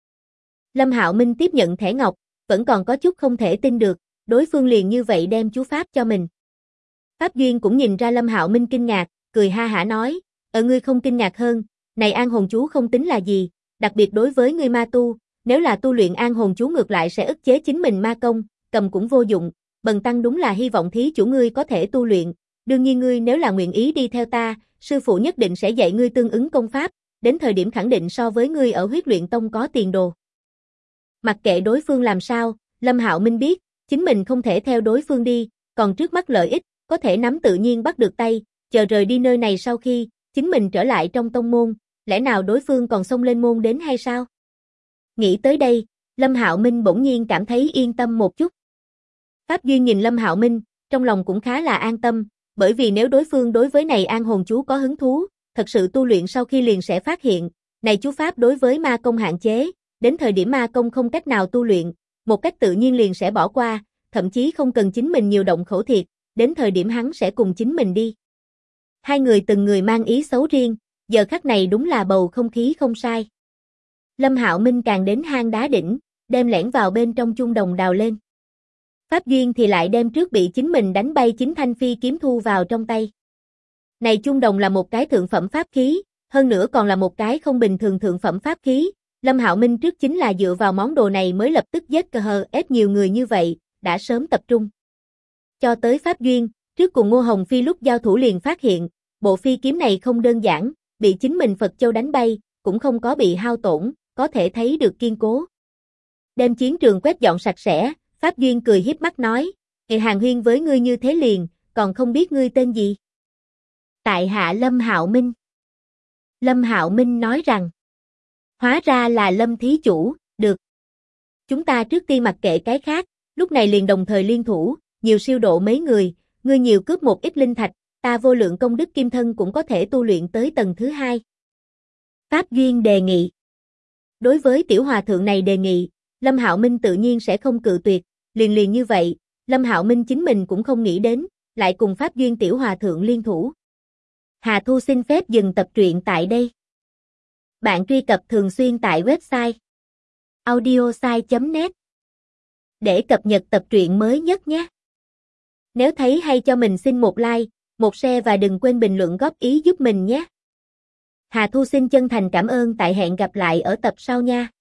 Lâm Hạo Minh tiếp nhận thẻ ngọc, vẫn còn có chút không thể tin được, đối phương liền như vậy đem chú pháp cho mình. Pháp Duyên cũng nhìn ra Lâm Hạo Minh kinh ngạc, cười ha hả nói, ngươi không kinh ngạc hơn, này an hồn chú không tính là gì, đặc biệt đối với ngươi ma tu, nếu là tu luyện an hồn chú ngược lại sẽ ức chế chính mình ma công, cầm cũng vô dụng, bần tăng đúng là hy vọng thí chủ ngươi có thể tu luyện, đương nhiên ngươi nếu là nguyện ý đi theo ta, sư phụ nhất định sẽ dạy ngươi tương ứng công pháp, đến thời điểm khẳng định so với ngươi ở Huyết Luyện Tông có tiền đồ. Mặc kệ đối phương làm sao, Lâm Hạo Minh biết, chính mình không thể theo đối phương đi, còn trước mắt lợi ích, có thể nắm tự nhiên bắt được tay, chờ rời đi nơi này sau khi, chính mình trở lại trong tông môn, lẽ nào đối phương còn xông lên môn đến hay sao? Nghĩ tới đây, Lâm Hạo Minh bỗng nhiên cảm thấy yên tâm một chút. Pháp Duyên nhìn Lâm Hạo Minh, trong lòng cũng khá là an tâm, bởi vì nếu đối phương đối với này an hồn chú có hứng thú, thật sự tu luyện sau khi liền sẽ phát hiện, này chú pháp đối với ma công hạn chế, đến thời điểm ma công không cách nào tu luyện, một cách tự nhiên liền sẽ bỏ qua, thậm chí không cần chính mình nhiều động khẩu thiệt, đến thời điểm hắn sẽ cùng chính mình đi. Hai người từng người mang ý xấu riêng, giờ khắc này đúng là bầu không khí không sai. Lâm Hạo Minh càng đến hang đá đỉnh, đem lẻn vào bên trong chung đồng đào lên. Pháp Duyên thì lại đem trước bị chính mình đánh bay chính thanh phi kiếm thu vào trong tay. Này chung đồng là một cái thượng phẩm pháp khí, hơn nữa còn là một cái không bình thường thượng phẩm pháp khí. Lâm Hạo Minh trước chính là dựa vào món đồ này mới lập tức giết ép nhiều người như vậy, đã sớm tập trung. Cho tới Pháp Duyên, trước cùng Ngô Hồng Phi lúc giao thủ liền phát hiện, bộ phi kiếm này không đơn giản, bị chính mình Phật Châu đánh bay, cũng không có bị hao tổn, có thể thấy được kiên cố. Đem chiến trường quét dọn sạch sẽ, Pháp Duyên cười hiếp mắt nói, hàng huyên với ngươi như thế liền, còn không biết ngươi tên gì? Tại hạ Lâm Hạo Minh. Lâm Hạo Minh nói rằng, hóa ra là Lâm thí chủ, được. Chúng ta trước tiên mặc kệ cái khác, lúc này liền đồng thời liên thủ, nhiều siêu độ mấy người, ngươi nhiều cướp một ít linh thạch, ta vô lượng công đức kim thân cũng có thể tu luyện tới tầng thứ 2. Pháp Duyên đề nghị. Đối với tiểu hòa thượng này đề nghị, Lâm Hạo Minh tự nhiên sẽ không cự tuyệt, liền như vậy, Lâm Hạo Minh chính mình cũng không nghĩ đến, lại cùng Pháp Duyên tiểu hòa thượng liên thủ. Hà Thu xin phép dừng tập truyện tại đây. Bạn truy cập thường xuyên tại website audiosai.net để cập nhật tập truyện mới nhất nhé. Nếu thấy hay cho mình xin một like, một share và đừng quên bình luận góp ý giúp mình nhé. Hà Thu xin chân thành cảm ơn, tại hẹn gặp lại ở tập sau nha.